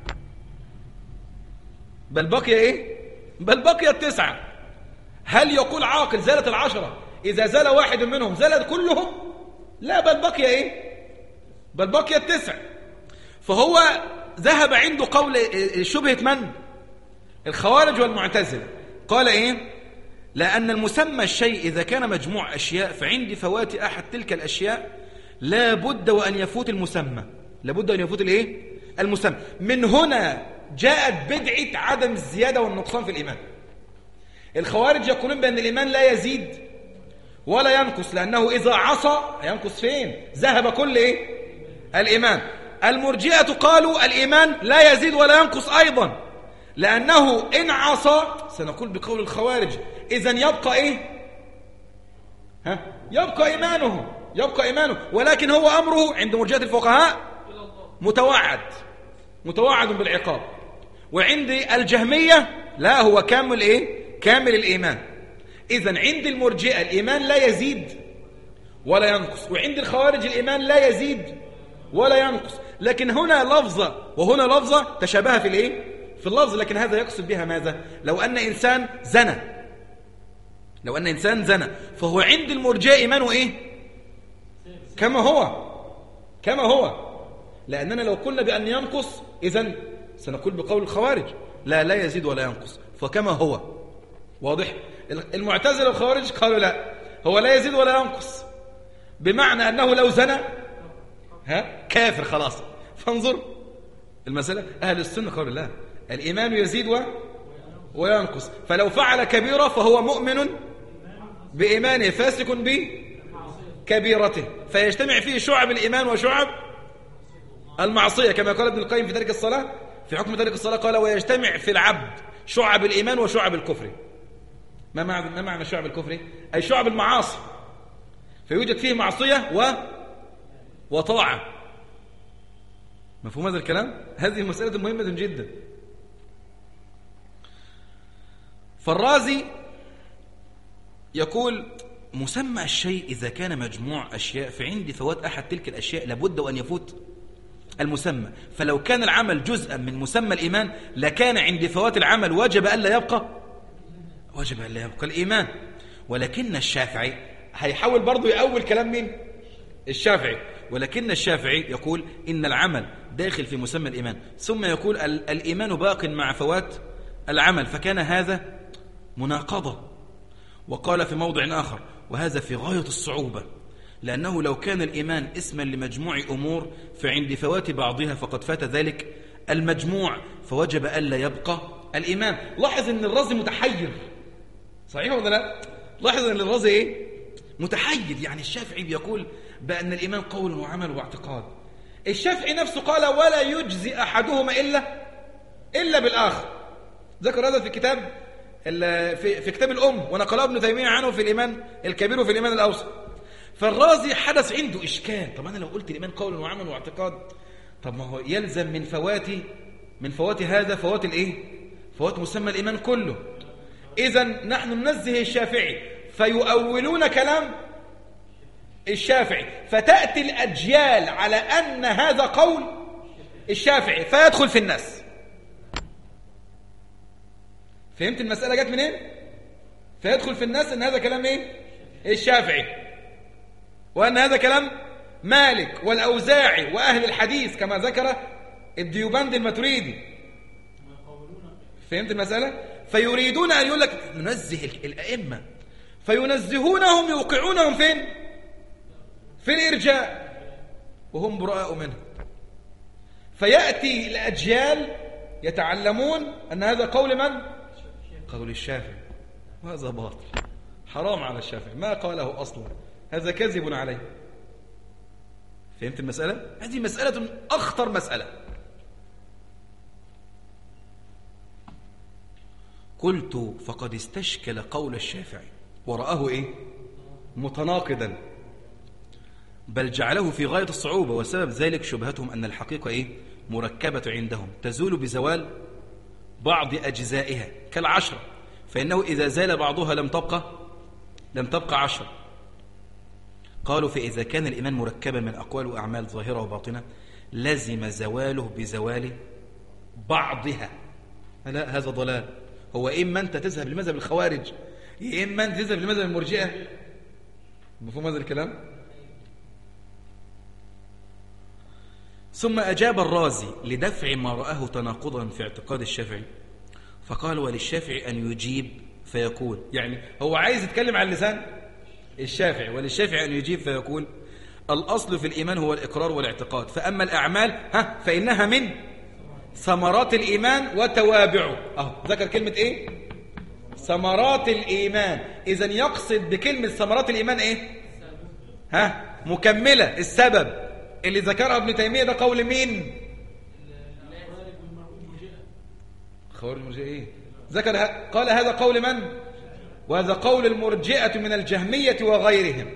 بل بقيت 9. هل يقول عاقل زالت 10 إذا زال واحد منهم زالت كلهم؟ لا، بل بقيت 9. فهو ذهب عنده قول شبهة من؟ الخوارج والمعتزلة. قال إيه؟ لأن المسمى الشيء إذا كان مجموع أشياء فعند فوات أحد تلك الأشياء لا بد وأن يفوت المسمى، لابد أن يفوت المسمى. من هنا جاءت بدعة عدم الزيادة والنقصان في الإيمان. الخوارج يقولون بأن الإيمان لا يزيد ولا ينقص، لأنه إذا عصى ينقص فين؟ ذهب كل الإيمان. المرجئة قالوا الإيمان لا يزيد ولا ينقص أيضا، لأنه إن عصى سنقول بقول الخوارج إذن يبقى يبقى إيمانه، ولكن هو أمره عند مرجئة الفقهاء متوعد بالعقاب، وعند الجهمية لا، هو كامل الإيمان. إذن عند المرجئة الإيمان لا يزيد ولا ينقص، وعند الخوارج الإيمان لا يزيد ولا ينقص. لكن هنا لفظة وهنا لفظة تشابه في اللفظ، لكن هذا يقصد بها ماذا؟ لو أن إنسان زنى فهو عند المرجئة إيمانه كما هو، لأننا لو قلنا بأن ينقص إذن سنقول بقول الخوارج لا يزيد ولا ينقص، فكما هو. واضح؟ المعتزلة والخوارج قالوا لا، هو لا يزيد ولا ينقص، بمعنى أنه لو زنى كافر خلاص. فانظر المسألة، أهل السنة قالوا لا، الإيمان يزيد وينقص، فلو فعل كبيرة فهو مؤمن بإيمانه فاسق كبيرته فيجتمع فيه شعب الإيمان وشعب المعصية، كما قال ابن القيم في ترك الصلاة، في حكم ترك الصلاة قال ويجتمع في العبد شعب الإيمان وشعب الكفر. ما معنى شعب الكفر؟ أي شعب المعاصي، فيوجد فيه معصية وطاعة. مفهوم هذا الكلام؟ هذه مسألة مهمة جدا. فالرازي يقول مسمى الشيء إذا كان مجموع أشياء فعند فوات أحد تلك الأشياء لابد وأن يفوت المسمى. فلو كان العمل جزءا من مسمى الإيمان لكان عند فوات العمل وجب ألا يبقى الإيمان. ولكن الشافعي هيحاول برضو يأول كلام مين؟ الشافعي. ولكن الشافعي يقول إن العمل داخل في مسمى الإيمان، ثم يقول الإيمان باق مع فوات العمل، فكان هذا مناقضة. وقال في موضع آخر وهذا في غاية الصعوبة، لأنه لو كان الإيمان اسما لمجموع أمور فعند فوات بعضها فقد فات ذلك المجموع فوجب ألا يبقى الإيمان. لاحظ أن الرازي متحير، صحيح ولا لا؟ لاحظ أن الرازي إيه؟ متحير. يعني الشافعي بيقول بأن الإيمان قول وعمل واعتقاد، الشافعي نفسه قال ولا يجزي أحدهما إلا بالآخر. ذكر هذا في كتاب في كتاب الأم، ونقله ابن تيمية عنه في الإيمان الكبير وفي الإيمان الأوسط. فالرازي حدث عنده إشكال، طب أنا لو قلت الإيمان قول وعمل واعتقاد، طب ما هو يلزم من فوات هذا فوات الإيه؟ فوات مسمى الإيمان كله. إذن نحن ننزه الشافعي فيؤولون كلام الشافعي، فتأتي الأجيال على أن هذا قول الشافعي فيدخل في الناس. فهمت المسألة جت منين؟ فيدخل في الناس أن هذا كلام إيه؟ الشافعي، وأن هذا كلام مالك والأوزاعي وأهل الحديث كما ذكر الديوبند الماتريدي. فهمت المسألة؟ فيريدون أن يقول لك ننزه الأئمة، فينزهونهم يوقعونهم فين؟ في الإرجاء وهم براء منه. فيأتي الأجيال يتعلمون أن هذا قول من؟ قول الشافعي، وهذا باطل حرام على الشافعي، ما قاله أصلا، هذا كذب عليه. فهمت المسألة؟ هذه مسألة أخطر مسألة. قلت فقد استشكل قول الشافعي ورآه إيه؟ متناقضا، بل جعله في غاية الصعوبة، وسبب ذلك شبهتهم أن الحقيقة إيه؟ مركبة عندهم تزول بزوال بعض أجزائها كالعشرة، فإنه إذا زال بعضها لم تبقى عشرة. قالوا فإذا كان الإيمان مركبا من أقوال وأعمال ظاهرة وباطنة لزم زواله بزوال بعضها. لا، هذا ضلال. هو إما أنت تذهب لمذهب الخوارج، إما أنت تذهب لمذهب المرجئة. مفهوم هذا الكلام؟ ثم أجاب الرازي لدفع ما رآه تناقضا في اعتقاد الشافعي، فقال وللشافعي أن يجيب فيقول، يعني هو عايز يتكلم عن لسان الشافعي، وللشافعي أن يجيب فيقول الأصل في الإيمان هو الإقرار والاعتقاد، فأما الأعمال فإنها من ثمرات الإيمان وتوابعه. ذكر كلمة إيه؟ ثمرات الإيمان. إذن يقصد بكلمة ثمرات الإيمان إيه؟ مكملة السبب اللي ذكرها ابن تيمية. ده قول مين؟ خوارج المرجئة. إيه؟ قال هذا قول من؟ وهذا قول المرجئة من الجهمية وغيرهم.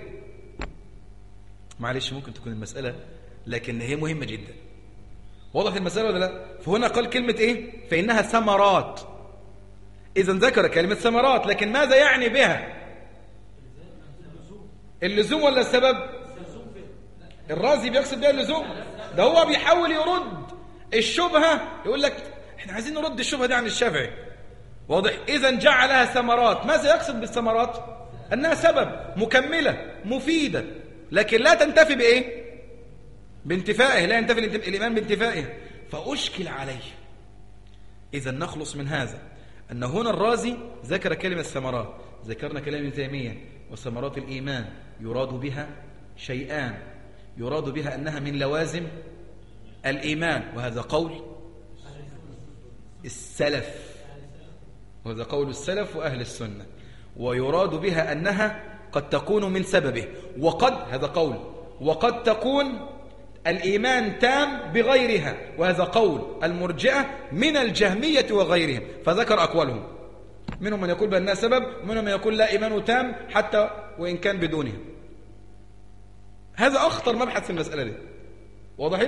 معلش ممكن تكون المسألة لكن هي مهمة جدا. واضح المسألة ولا لا؟ فهنا قال كلمة إيه؟ فإنها ثمرات. إذن ذكر كلمة ثمرات، لكن ماذا يعني بها؟ اللزوم ولا السبب؟ الرازي بيقصد بها اللزوم. ده هو بيحاول يرد الشبهة، يقول لك احنا عايزين نرد الشبهة دي عن الشافعي. واضح؟ إذن جعلها ثمرات. ماذا يقصد بالثمرات؟ أنها سبب مكملة مفيدة، لكن لا تنتفي بإيه؟ بانتفائه، لا ينتفي الإيمان بانتفائه. فأشكل عليه. إذن نخلص من هذا أن هنا الرازي ذكر كلمة ثمرات، ذكرنا كلام ابن تيمية وثمرات الإيمان يراد بها شيئان، يراد بها أنها من لوازم الإيمان، وهذا قول السلف، وهذا قول السلف وأهل السنة، ويراد بها أنها قد تكون من سببه، وقد، هذا قول، وقد تكون الإيمان تام بغيرها، وهذا قول المرجئة من الجهمية وغيرهم، فذكر أقوالهم، منهم من يقول بأنها سبب، ومنهم من يقول لا، إيمان تام حتى وإن كان بدونها. هذا أخطر مبحث في المسألة دي. وضحت؟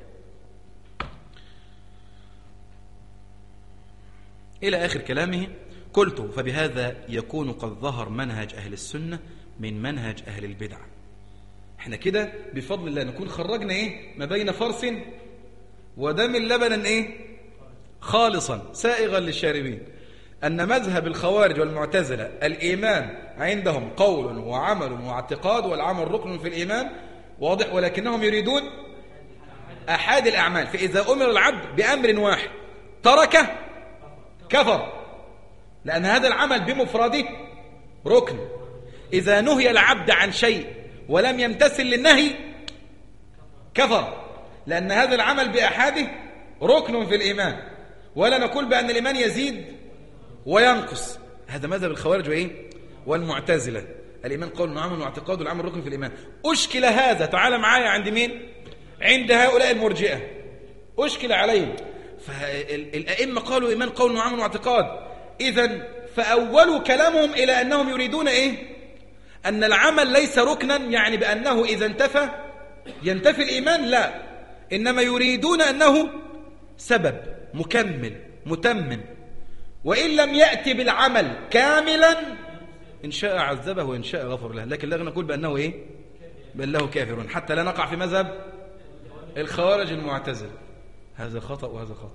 إلى آخر كلامه. قلت فبهذا يكون قد ظهر منهج أهل السنة من منهج أهل البدع. احنا كده بفضل الله نكون خرجنا ايه ما بين فرس ودم لبنا ايه خالصا سائغا للشاربين، أن مذهب الخوارج والمعتزلة الإيمان عندهم قول وعمل واعتقاد، والعمل ركن في الإيمان، واضح، ولكنهم يريدون أحد الأعمال، فإذا أمر العبد بأمر واحد تركه كفر، لأن هذا العمل بمفرده ركن. إذا نهي العبد عن شيء ولم يمتثل للنهي كفر، لأن هذا العمل بأحاده ركن في الإيمان. ولا نقول بأن الإيمان يزيد وينقص. هذا مذهب الخوارج وإيه والمعتزلة، الإيمان قول وعمل واعتقاد، والعمل ركن في الإيمان. أشكل هذا، تعال معايا عند مين؟ عند هؤلاء المرجئة، أشكل عليهم. فالأئمة قالوا إيمان قول وعمل واعتقاد، إذن فأولوا كلامهم إلى أنهم يريدون إيه؟ أن العمل ليس ركنا، يعني بأنه إذا انتفى ينتفي الإيمان، لا، إنما يريدون أنه سبب مكمل متمم، وإن لم يأتي بالعمل كاملا إن شاء عذبه وإن شاء غفر له، لكن لا نقول بأنه إيه؟ بأنه كافر، حتى لا نقع في مذهب الخوارج المعتزلة. هذا خطأ وهذا خطأ.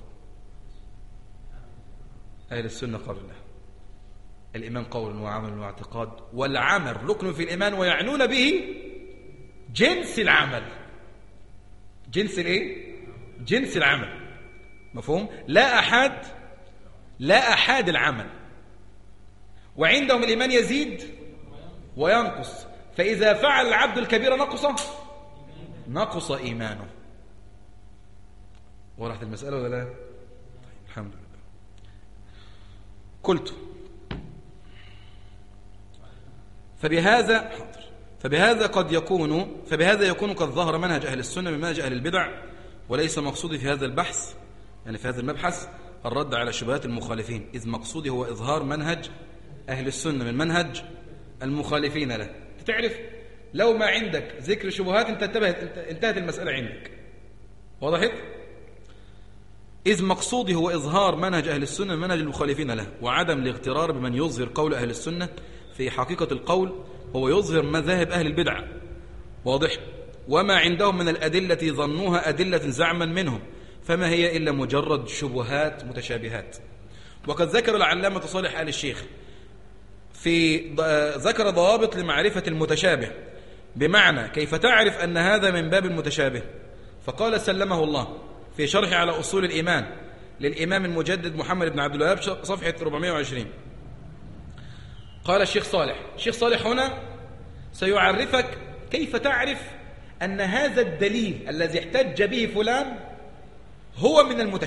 أهل السنة قالوا له الإيمان قول وعمل واعتقاد، والعمل ركن في الإيمان، ويعنون به جنس العمل. جنس الإيه؟ جنس العمل، مفهوم؟ لا أحد العمل. وعندهم الإيمان يزيد وينقص، فإذا فعل العبد الكبير نقص إيمانه. ورحت المسألة ولا لا؟ طيب الحمد لله. قلت فبهذا يكون قد ظهر منهج أهل السنة من منهج أهل البدع، وليس مقصودي في هذا البحث، يعني في هذا المبحث، الرد على شبهات المخالفين، إذ مقصودي هو إظهار منهج أهل السنة من منهج المخالفين له. تعرف لو ما عندك ذكر شبهات انتهت المسألة عندك. وضحت؟ إذ مقصودي هو إظهار منهج أهل السنة من منهج المخالفين له، وعدم الاغترار بمن يظهر قول أهل السنة. في حقيقة القول هو يظهر مذاهب أهل البدع، واضح، وما عندهم من الأدلة ظنوها أدلة زعما منهم، فما هي إلا مجرد شبهات متشابهات. وقد ذكر العلامة صالح آل الشيخ ذكر ضوابط لمعرفة المتشابه، بمعنى كيف تعرف أن هذا من باب المتشابه. فقال سلمه الله في شرح على أصول الإيمان للإمام المجدد محمد بن عبد الوهاب صفحة 420، قال الشيخ صالح هنا سيعرفك كيف تعرف أن هذا الدليل الذي احتج به فلان هو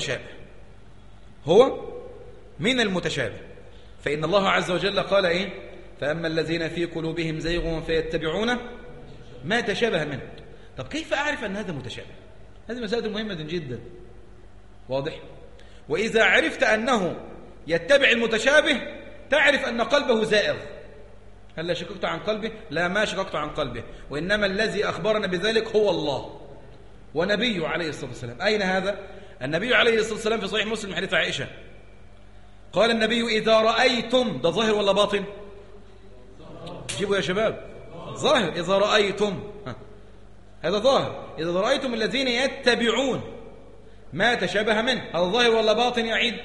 من المتشابه. فإن الله عز وجل قال إيه؟ فأما الذين في قلوبهم زيغ فيتبعون ما تشابه منه. طب كيف أعرف أن هذا متشابه؟ هذه مسألة مهمة جدا، واضح. وإذا عرفت أنه يتبع المتشابه تعرف أن قلبه زائغ. هل شككت عن قلبه؟ لا، ما شككت عن قلبه، وإنما الذي أخبرنا بذلك هو الله ونبيه عليه الصلاة والسلام. أين هذا؟ النبي عليه الصلاة والسلام في صحيح مسلم حديث عائشة قال النبي إذا رأيتم، ده ظاهر ولا باطن؟ جيبوا يا شباب، ظاهر. إذا رأيتم، هذا ظاهر. إذا رأيتم الذين يتبعون ما تشابه منه، هذا ظاهر ولا باطن يا عيد؟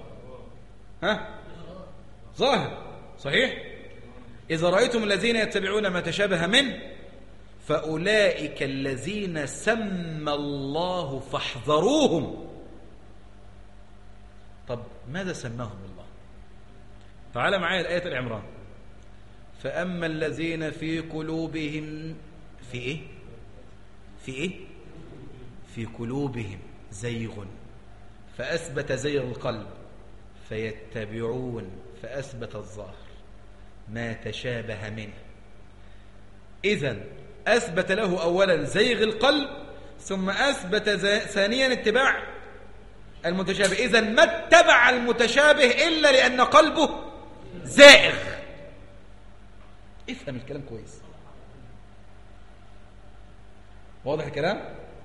ظاهر، صحيح. إذا رأيتم الذين يتبعون ما تشابه منه فأولئك الذين سمى الله فاحذروهم. طب ماذا سماهم الله؟ تعال معايا الآية العمران. فأما الذين في قلوبهم في قلوبهم زيغ فأثبت زيغ القلب، فيتبعون، فأثبت الظاهر، ما تشابه منه إذن أثبت له أولا زيغ القلب، ثم أثبت ثانيا اتباع المتشابه. إذن ما اتبع المتشابه إلا لأن قلبه زائغ. افهم الكلام كويس، واضح الكلام؟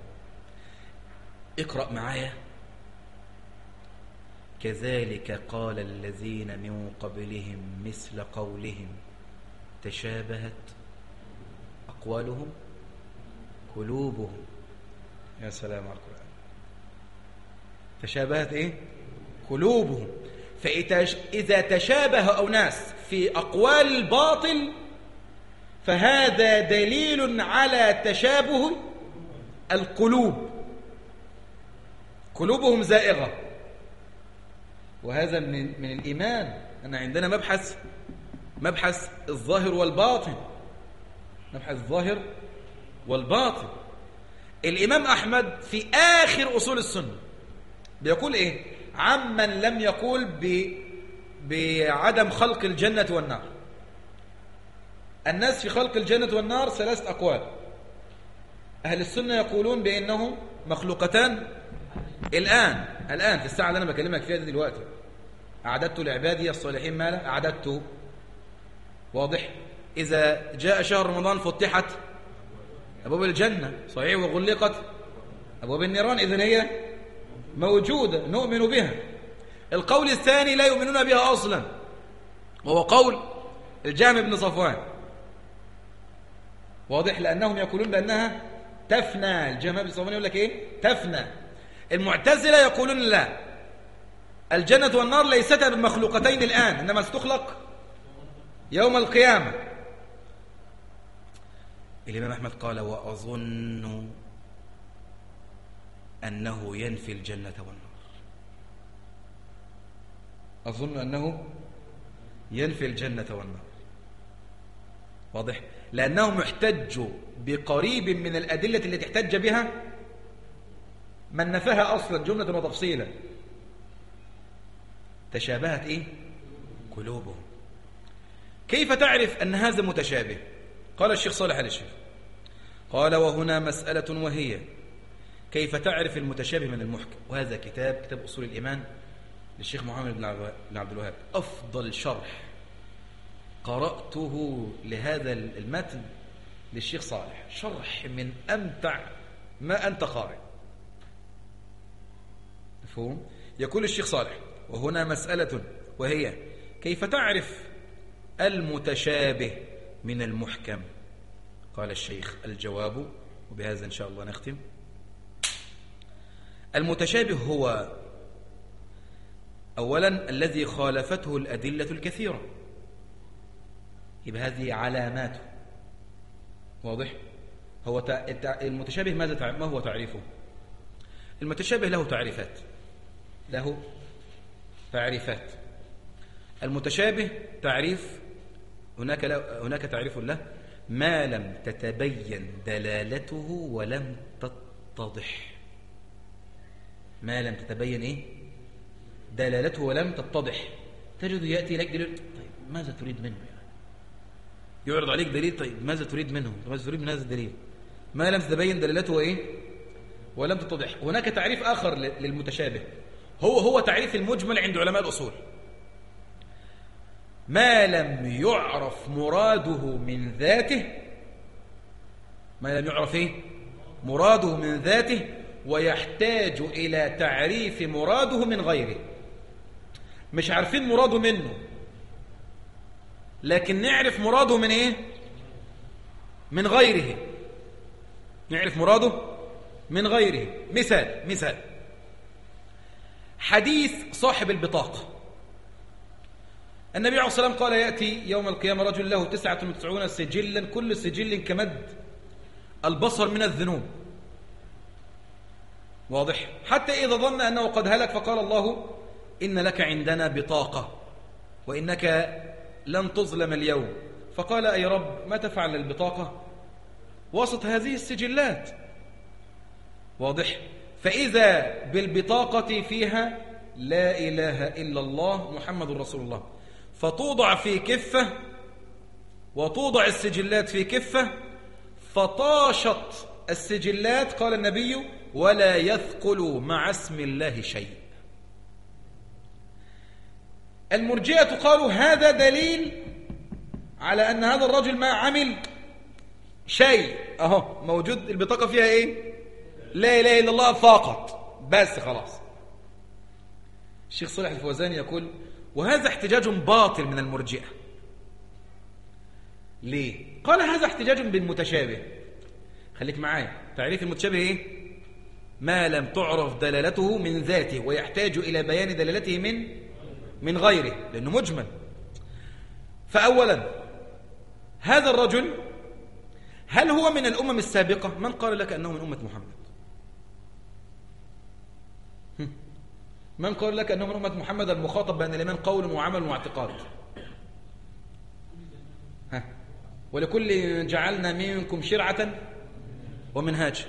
اقرأ معايا: كذلك قال الذين من قبلهم مثل قولهم تشابهت أقوالهم قلوبهم. يا سلام على القرآن. تشابهت إيه؟ قلوبهم. فإذا تشابه أناس في أقوال الباطل فهذا دليل على تشابه القلوب، قلوبهم زائغة. وهذا من الإيمان، أن عندنا مبحث الظاهر والباطن، مبحث الظاهر والباطن. الإمام أحمد في آخر أصول السنة بيقول إيه؟ عمن لم يقول بعدم خلق الجنة والنار. الناس في خلق الجنة والنار 3 أقوال. أهل السنة يقولون بأنهم مخلوقتان الآن في الساعة اللي أنا بكلمك فيها دي دلوقتي. أعددت لعبادي الصالحين مالا أعددت. واضح؟ إذا جاء شهر رمضان فتحت أبواب الجنة، صحيح، وغلقت أبواب النيران. إذن هي موجودة، نؤمن بها. القول الثاني لا يؤمنون بها أصلا، وهو قول الجهم بن صفوان. واضح؟ لأنهم يقولون بأنها تفنى. الجهم بن صفوان يقول لك إيه؟ تفنى. المعتزلة يقولون لا، الجنة والنار ليستا بمخلوقتين الآن، إنما ستخلق يوم القيامة. الإمام أحمد قال: وأظن أنه ينفي الجنة والنار. أظن أنه ينفي الجنة والنار. واضح؟ لأنهم احتجوا بقريب من الأدلة التي احتج بها من نفاها أصلا جملة وتفصيلا. تشابهت إيه؟ قلوبهم. كيف تعرف أن هذا متشابه؟ قال الشيخ صالح آل الشيخ، قال: وهنا مسألة وهي كيف تعرف المتشابه من المحكم. وهذا كتاب أصول الإيمان للشيخ محمد بن عبد الوهاب، أفضل شرح قرأته لهذا المتن للشيخ صالح، شرح من أمتع ما أنت قارئ. مفهوم؟ يقول الشيخ صالح: وهنا مسألة وهي كيف تعرف المتشابه من المحكم. قال الشيخ: الجواب، وبهذا إن شاء الله نختم. المتشابه هو أولا الذي خالفته الأدلة الكثيرة، يبقى هذه علاماته. واضح؟ هو المتشابه ما هو تعريفه؟ المتشابه له تعريفات. المتشابه تعريف، هناك تعريف له: ما لم تتبين دلالته ولم تتضح. ما لم تتبين إيه؟ دلالته ولم تتضح. تجد يأتي لك دليل، طيب ماذا تريد منه؟ يعني يعرض عليك دليل، طيب ماذا تريد منه؟ ماذا تريد من هذا الدليل؟ ما لم تتبين دلالته وإيه؟ ولم تتضح. هناك تعريف آخر للمتشابه، هو تعريف المجمل عند علماء الأصول: ما لم يعرف مراده من ذاته، ما لم يعرف إيه؟ مراده من ذاته، ويحتاج إلى تعريف مراده من غيره. مش عارفين مراده منه، لكن نعرف مراده من إيه؟ من غيره. نعرف مراده من غيره. مثال حديث صاحب البطاقة. النبي عليه الصلاة والسلام قال: يأتي يوم القيامة رجل له 99 سجلا، كل سجل كمد البصر من الذنوب. واضح؟ حتى إذا ظن أنه قد هلك فقال الله: إن لك عندنا بطاقة وإنك لن تظلم اليوم. فقال: أي رب، ما تفعل البطاقة وسط هذه السجلات؟ واضح؟ فإذا بالبطاقة فيها لا إله إلا الله محمد رسول الله، فتوضع في كفة وتوضع السجلات في كفة فطاشت السجلات قال النبي ولا يثقل مع اسم الله شيء. المرجئة قالوا هذا دليل على أن هذا الرجل ما عمل شيء، أهو موجود البطاقة فيها إيه؟ لا إله إلا الله فقط، بس خلاص. الشيخ صالح الفوزان يقول وهذا احتجاج باطل من المرجئة. ليه؟ قال هذا احتجاج بالمتشابه. خليك معايا، تعريف المتشابه إيه؟ ما لم تعرف دلالته من ذاته ويحتاج إلى بيان دلالته من غيره، لأنه مجمل. فأولا هذا الرجل هل هو من الأمم السابقة؟ من قال لك أنه من أمة محمد؟ من قال لك أنه من أمة محمد المخاطب بأن الإيمان قول وعمل واعتقاد؟ ولكل جعلنا منكم شرعة ومنهاج.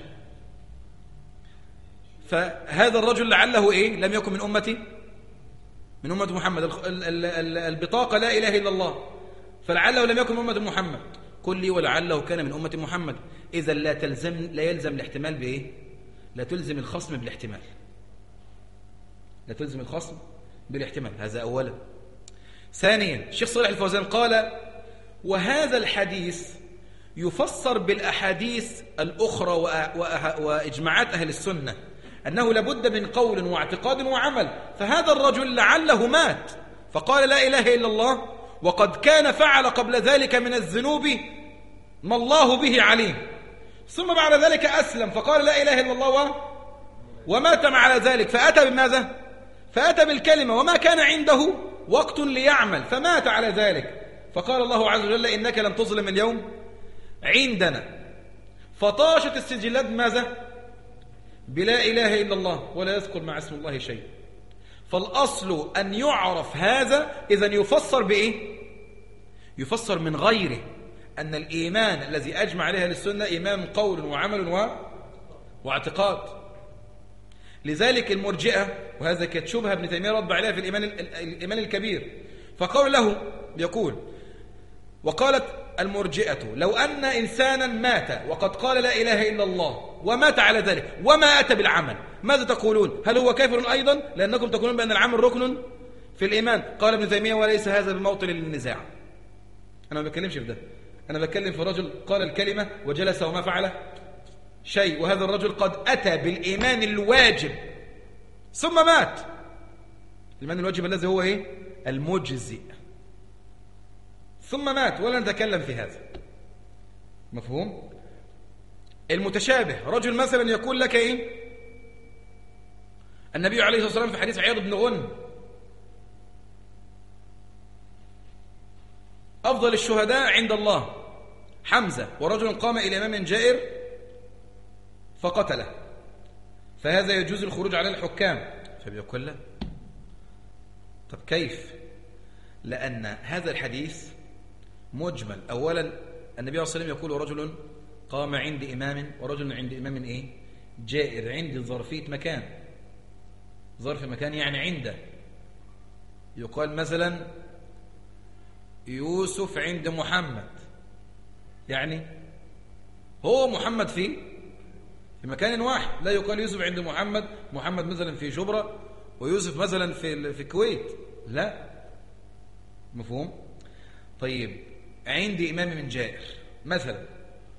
فهذا الرجل لعله إيه؟ لم يكن من أمة محمد. البطاقة لا إله إلا الله، فلعله لم يكن من أمة محمد. قل لي ولعله كان من أمة محمد. إذا لا يلزم الاحتمال بإيه؟ لا تلزم الخصم بالاحتمال، لا تلزم الخصم بالاحتمال. هذا أولا. ثانيا الشيخ صالح الفوزان قال وهذا الحديث يفسر بالأحاديث الأخرى وإجماعات أهل السنة أنه لابد من قول واعتقاد وعمل. فهذا الرجل لعله مات فقال لا إله إلا الله وقد كان فعل قبل ذلك من الذنوب ما الله به عليم، ثم بعد ذلك أسلم فقال لا إله إلا الله ومات على ذلك، فأتى بماذا؟ فأتى بالكلمة وما كان عنده وقت ليعمل فمات على ذلك، فقال الله عز وجل إنك لم تظلم اليوم عندنا. فطاشت السجلات بماذا؟ بلا إله إلا الله ولا يذكر مع اسم الله شيء. فالأصل أن يعرف هذا، إذن يفسر بإيه؟ يفسر من غيره، أن الإيمان الذي أجمع عليها للسنة إيمان قول وعمل واعتقاد. لذلك المرجئة، وهذا كانت شبهة ابن تيمية رد عليها في الإيمان الكبير، فقال له يقول وقالت المرجئة لو أن إنسانا مات وقد قال لا إله إلا الله ومات على ذلك وما أتى بالعمل ماذا تقولون؟ هل هو كافر أيضا؟ لأنكم تقولون بأن العمل ركن في الإيمان. قال ابن تيمية وليس هذا بموطن للنزاع. أنا ما بتكلمش في ده، أنا بتكلم في رجل قال الكلمة وجلس وما فعل شيء، وهذا الرجل قد أتى بالإيمان الواجب ثم مات. الإيمان الواجب الذي هو إيه؟ المجزئ، ثم مات، ولا نتكلم في هذا. مفهوم؟ المتشابه رجل مثلا يقول لك إيه؟ النبي عليه الصلاة والسلام في حديث عياض بن غنم أفضل الشهداء عند الله حمزة، ورجل قام إلى إمام جائر فقتله، فهذا يجوز الخروج على الحكام. فبيقول لا. طب كيف؟ لأن هذا الحديث مجمل. أولا النبي صلى الله عليه وسلم يقول رجل قام عند إمام ورجل عند إمام إيه؟ جائر. عند ظرفية مكان، ظرف مكان يعني عنده. يقال مثلا يوسف عند محمد، يعني هو محمد في مكان واحد، لا يقال يوسف عند محمد مثلا في شبرا ويوسف مثلا في الكويت، لا. مفهوم؟ طيب عندي إمام من جائر مثلا،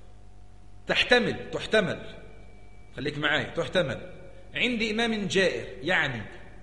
تحتمل خليك معايا، تحتمل عندي إمام جائر يعني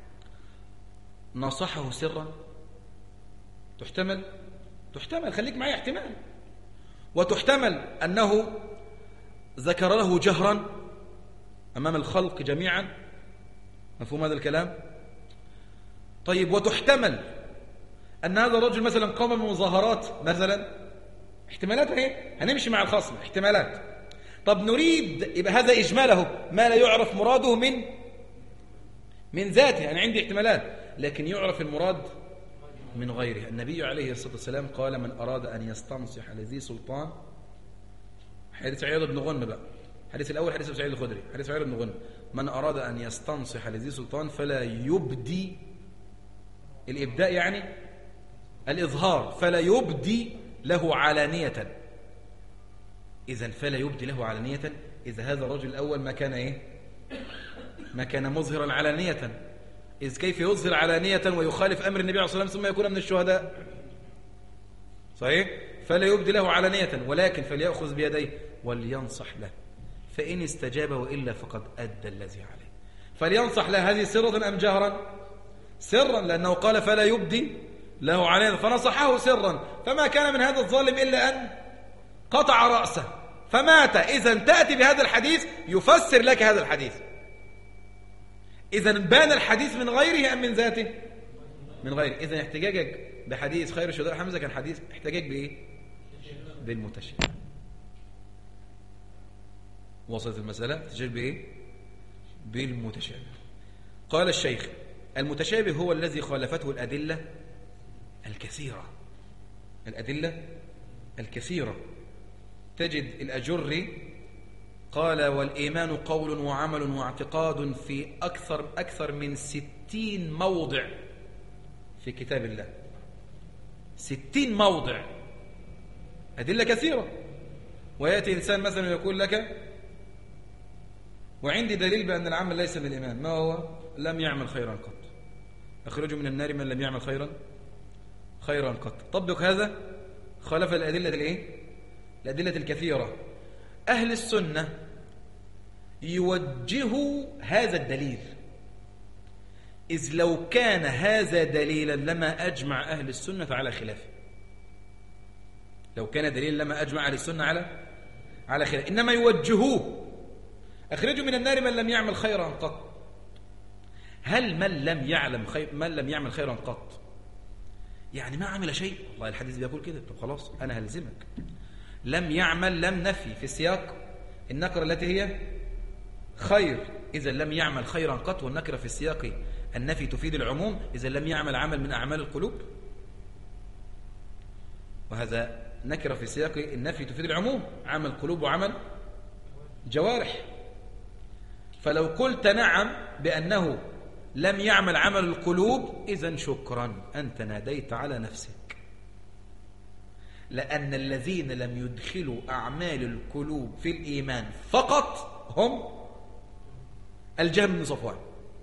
نصحه سرا، تحتمل خليك معايا، احتمال. وتحتمل أنه ذكر له جهرا أمام الخلق جميعا. مفهوم هذا الكلام؟ طيب وتحتمل أن هذا الرجل مثلا قام بمظاهرات مثلا، احتمالات اهي، هنمشي مع الخصم، احتمالات. طب نريد يبقى هذا إجماله ما لا يعرف مراده من ذاته. أنا عندي احتمالات، لكن يعرف المراد من غيره. النبي عليه الصلاة والسلام قال من أراد أن يستنصح لذي سلطان، حديث عياض بن غنم بقى، الحديث الأول حديث سعيد الخدري، حديث عياض بن غنم، من أراد أن يستنصح لذي سلطان فلا يبدي، الإبداء يعني الإظهار، فلا يبدي له علانية. إذن فلا يبدي له علانية. إذا هذا الرجل الأول ما كان إيه؟ ما كان مظهرا علانية، إذ كيف يظهر علانية ويخالف أمر النبي عليه الصلاة والسلام ثم يكون من الشهداء؟ صحيح؟ فلا يبدي له علانية، ولكن فليأخذ بيديه ولينصح له، فإن استجاب وإلا فقد أدى الذي عليه. فلينصح له هذه سرا أم جهرا؟ سرا، لأنه قال فلا يبدي له علانية، فنصحه سرا، فما كان من هذا الظالم إلا أن قطع رأسه فمات. إذن تأتي بهذا الحديث يفسر لك هذا الحديث. إذن بان الحديث من غيره أم من ذاته؟ من غيره. إذن احتجاجك بحديث خير الشهداء حمزة كان حديث احتجاج بإيه؟ بالمتشابه. وصلت المسألة؟ احتجاج بإيه؟ بالمتشابه. قال الشيخ: المتشابه هو الذي خالفته الأدلة الكثيرة. الأدلة الكثيرة. تجد الأجري قال: والإيمان قول وعمل واعتقاد في أكثر من 60 موضع في كتاب الله. 60 موضع، أدلة كثيرة. ويأتي إنسان مثلا يقول لك: وعندي دليل بأن العمل ليس من الإيمان، ما هو؟ لم يعمل خيرا قط، أخرجوا من النار من لم يعمل خيرا قط. طبق هذا، خالف الأدلة الإيه؟ الأدلة الكثيرة. أهل السنة يوجهوا هذا الدليل، إذ لو كان هذا دليلا لما أجمع أهل السنة على خلافه. لو كان دليلا لما أجمع أهل السنة على خلافه، إنما يوجهوه: أخرجوا من النار من لم يعمل خيرا قط. هل من لم يعمل خيرا قط يعني ما عمل شيء؟ والله الحديث بيقول كده. طب خلاص أنا هلزمك. لم يعمل، لم نفي في السياق النكرة التي هي خير، إذا لم يعمل خيرا قط، والنكرة في السياق النفي تفيد العموم، إذا لم يعمل عمل من أعمال القلوب. وهذا نكرة في سياق النفي تفيد العموم، عمل قلوب وعمل جوارح. فلو قلت نعم بأنه لم يعمل عمل القلوب، إذن شكرا، أنت ناديت على نفسك. لأن الذين لم يدخلوا أعمال القلوب في الإيمان فقط هم الجهم بن صفوان.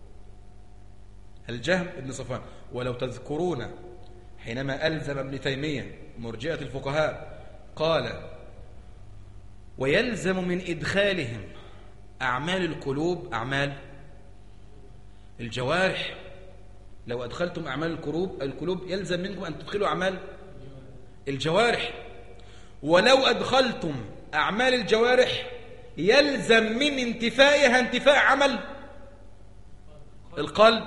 الجهم بن صفوان. ولو تذكرون حينما ألزم ابن تيمية مرجئة الفقهاء قال: ويلزم من إدخالهم أعمال القلوب أعمال الجوارح. لو أدخلتم أعمال القلوب يلزم منكم أن تدخلوا أعمال الجوارح. ولو أدخلتم أعمال الجوارح يلزم من انتفائها انتفاء عمل القلب.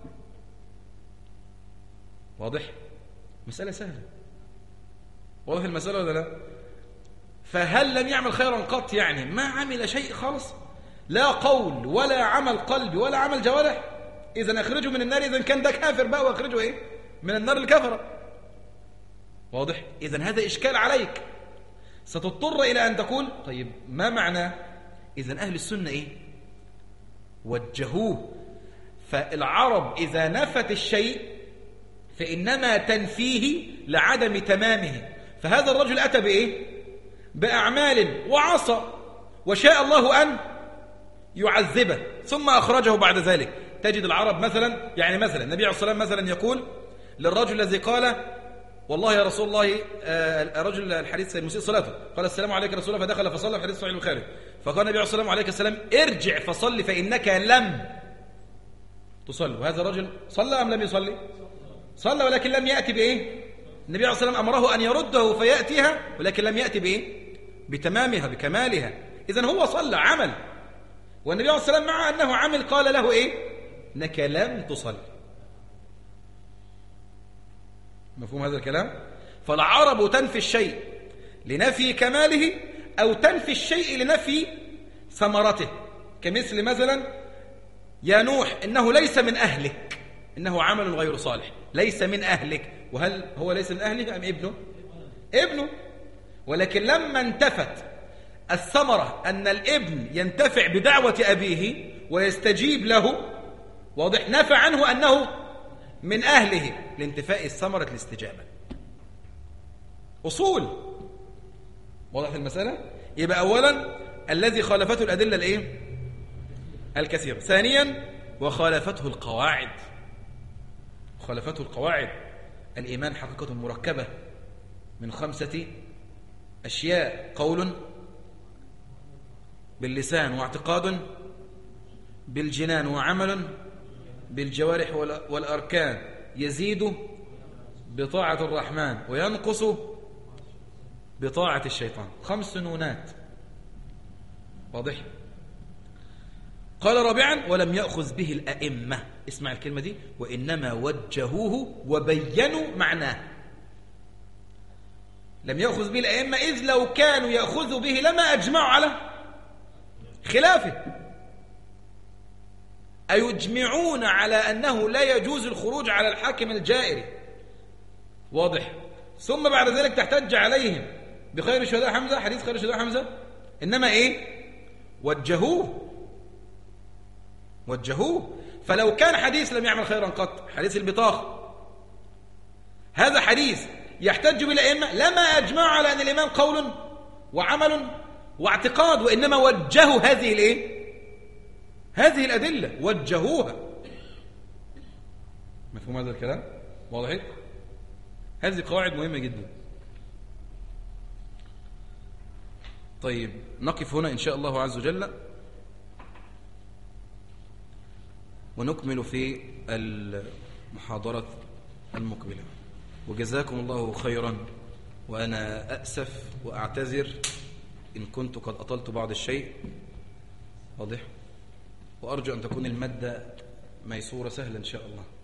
واضح؟ مسألة سهلة. واضح المسألة ولا لا؟ فهل لم يعمل خيرا قط يعني ما عمل شيء خالص، لا قول ولا عمل قلبي ولا عمل جوارح؟ إذن أخرجه من النار. إذن كان ده كافر بقى، وأخرجه إيه؟ من النار الكفرة. واضح؟ إذن هذا إشكال عليك، ستضطر إلى أن تقول: طيب ما معنى؟ إذن أهل السنة إيه؟ وجهوه. فالعرب إذا نفت الشيء فإنما تنفيه لعدم تمامه. فهذا الرجل أتى بإيه؟ بأعمال وعصى، وشاء الله أن يعذبه ثم أخرجه بعد ذلك. تجد العرب مثلا، يعني مثلا النبي عليه الصلاة والسلام مثلا يقول للرجل الذي قال: والله يا رسول الله، الرجل الحديث المسيء صلاته، قال: السلام عليك يا رسول الله، فدخل فصلى، في حديث صحيح البخاري. فقال النبي عليه الصلاة والسلام: عليك السلام، ارجع فصل فإنك لم تصلي. وهذا الرجل صلى أم لم يصلي؟ صلى، ولكن لم يأتي بإيه؟ النبي عليه الصلاة والسلام أمره أن يرده فيأتيها، ولكن لم يأتي بإيه؟ بتمامها بكمالها. إذن هو صلى عمل، والنبي عليه الصلاة والسلام مع أنه عمل قال له إيه؟ إنك لم تصلي. مفهوم هذا الكلام؟ فالعرب تنفي الشيء لنفي كماله، أو تنفي الشيء لنفي ثمرته. كمثل مثلا: يا نوح إنه ليس من أهلك، إنه عمل غير صالح، ليس من أهلك. وهل هو ليس من أهلك أم ابنه؟ ابنه. ولكن لما انتفت الثمرة أن الابن ينتفع بدعوة أبيه ويستجيب له، واضح، نفع عنه أنه من أهله لانتفاء الثمرة الاستجابة. أصول. واضح المسألة؟ يبقى أولا الذي خالفته الأدلة الإيه؟ الكثيرة. ثانيا وخالفته القواعد. خالفته القواعد. الإيمان حقيقة مركبة من 5 أشياء: قول باللسان، واعتقاد بالجنان، وعمل بالجوارح والأركان، يزيد بطاعة الرحمن وينقص بطاعة الشيطان. 5 نونات. واضح؟ قال رابعا ولم يأخذ به الأئمة. اسمع الكلمة دي: وإنما وجهوه وبينوا معناه. لم يأخذ به الأئمة إذ لو كانوا يأخذوا به لما أجمعوا على خلافه. أيجمعون على أنه لا يجوز الخروج على الحاكم الجائر. واضح؟ ثم بعد ذلك تحتج عليهم بخير الشهداء حمزة، حديث خير الشهداء حمزة. إنما إيه؟ وجهوه. فلو كان حديث لم يعمل خيرا قط، حديث البطاقة، هذا حديث يحتج بالأئمة لما أجمعوا على أن الإيمان قول وعمل واعتقاد، وإنما وجهوا هذه الإيه؟ هذه الأدلة وجهوها. مفهوم هذا الكلام؟ واضح؟ هذه قواعد مهمة جدا. طيب نقف هنا إن شاء الله عز وجل ونكمل في المحاضرة المقبلة. وجزاكم الله خيرا، وأنا أأسف وأعتذر إن كنت قد أطلت بعض الشيء. واضح؟ وأرجو أن تكون المادة ميسورة سهلة إن شاء الله.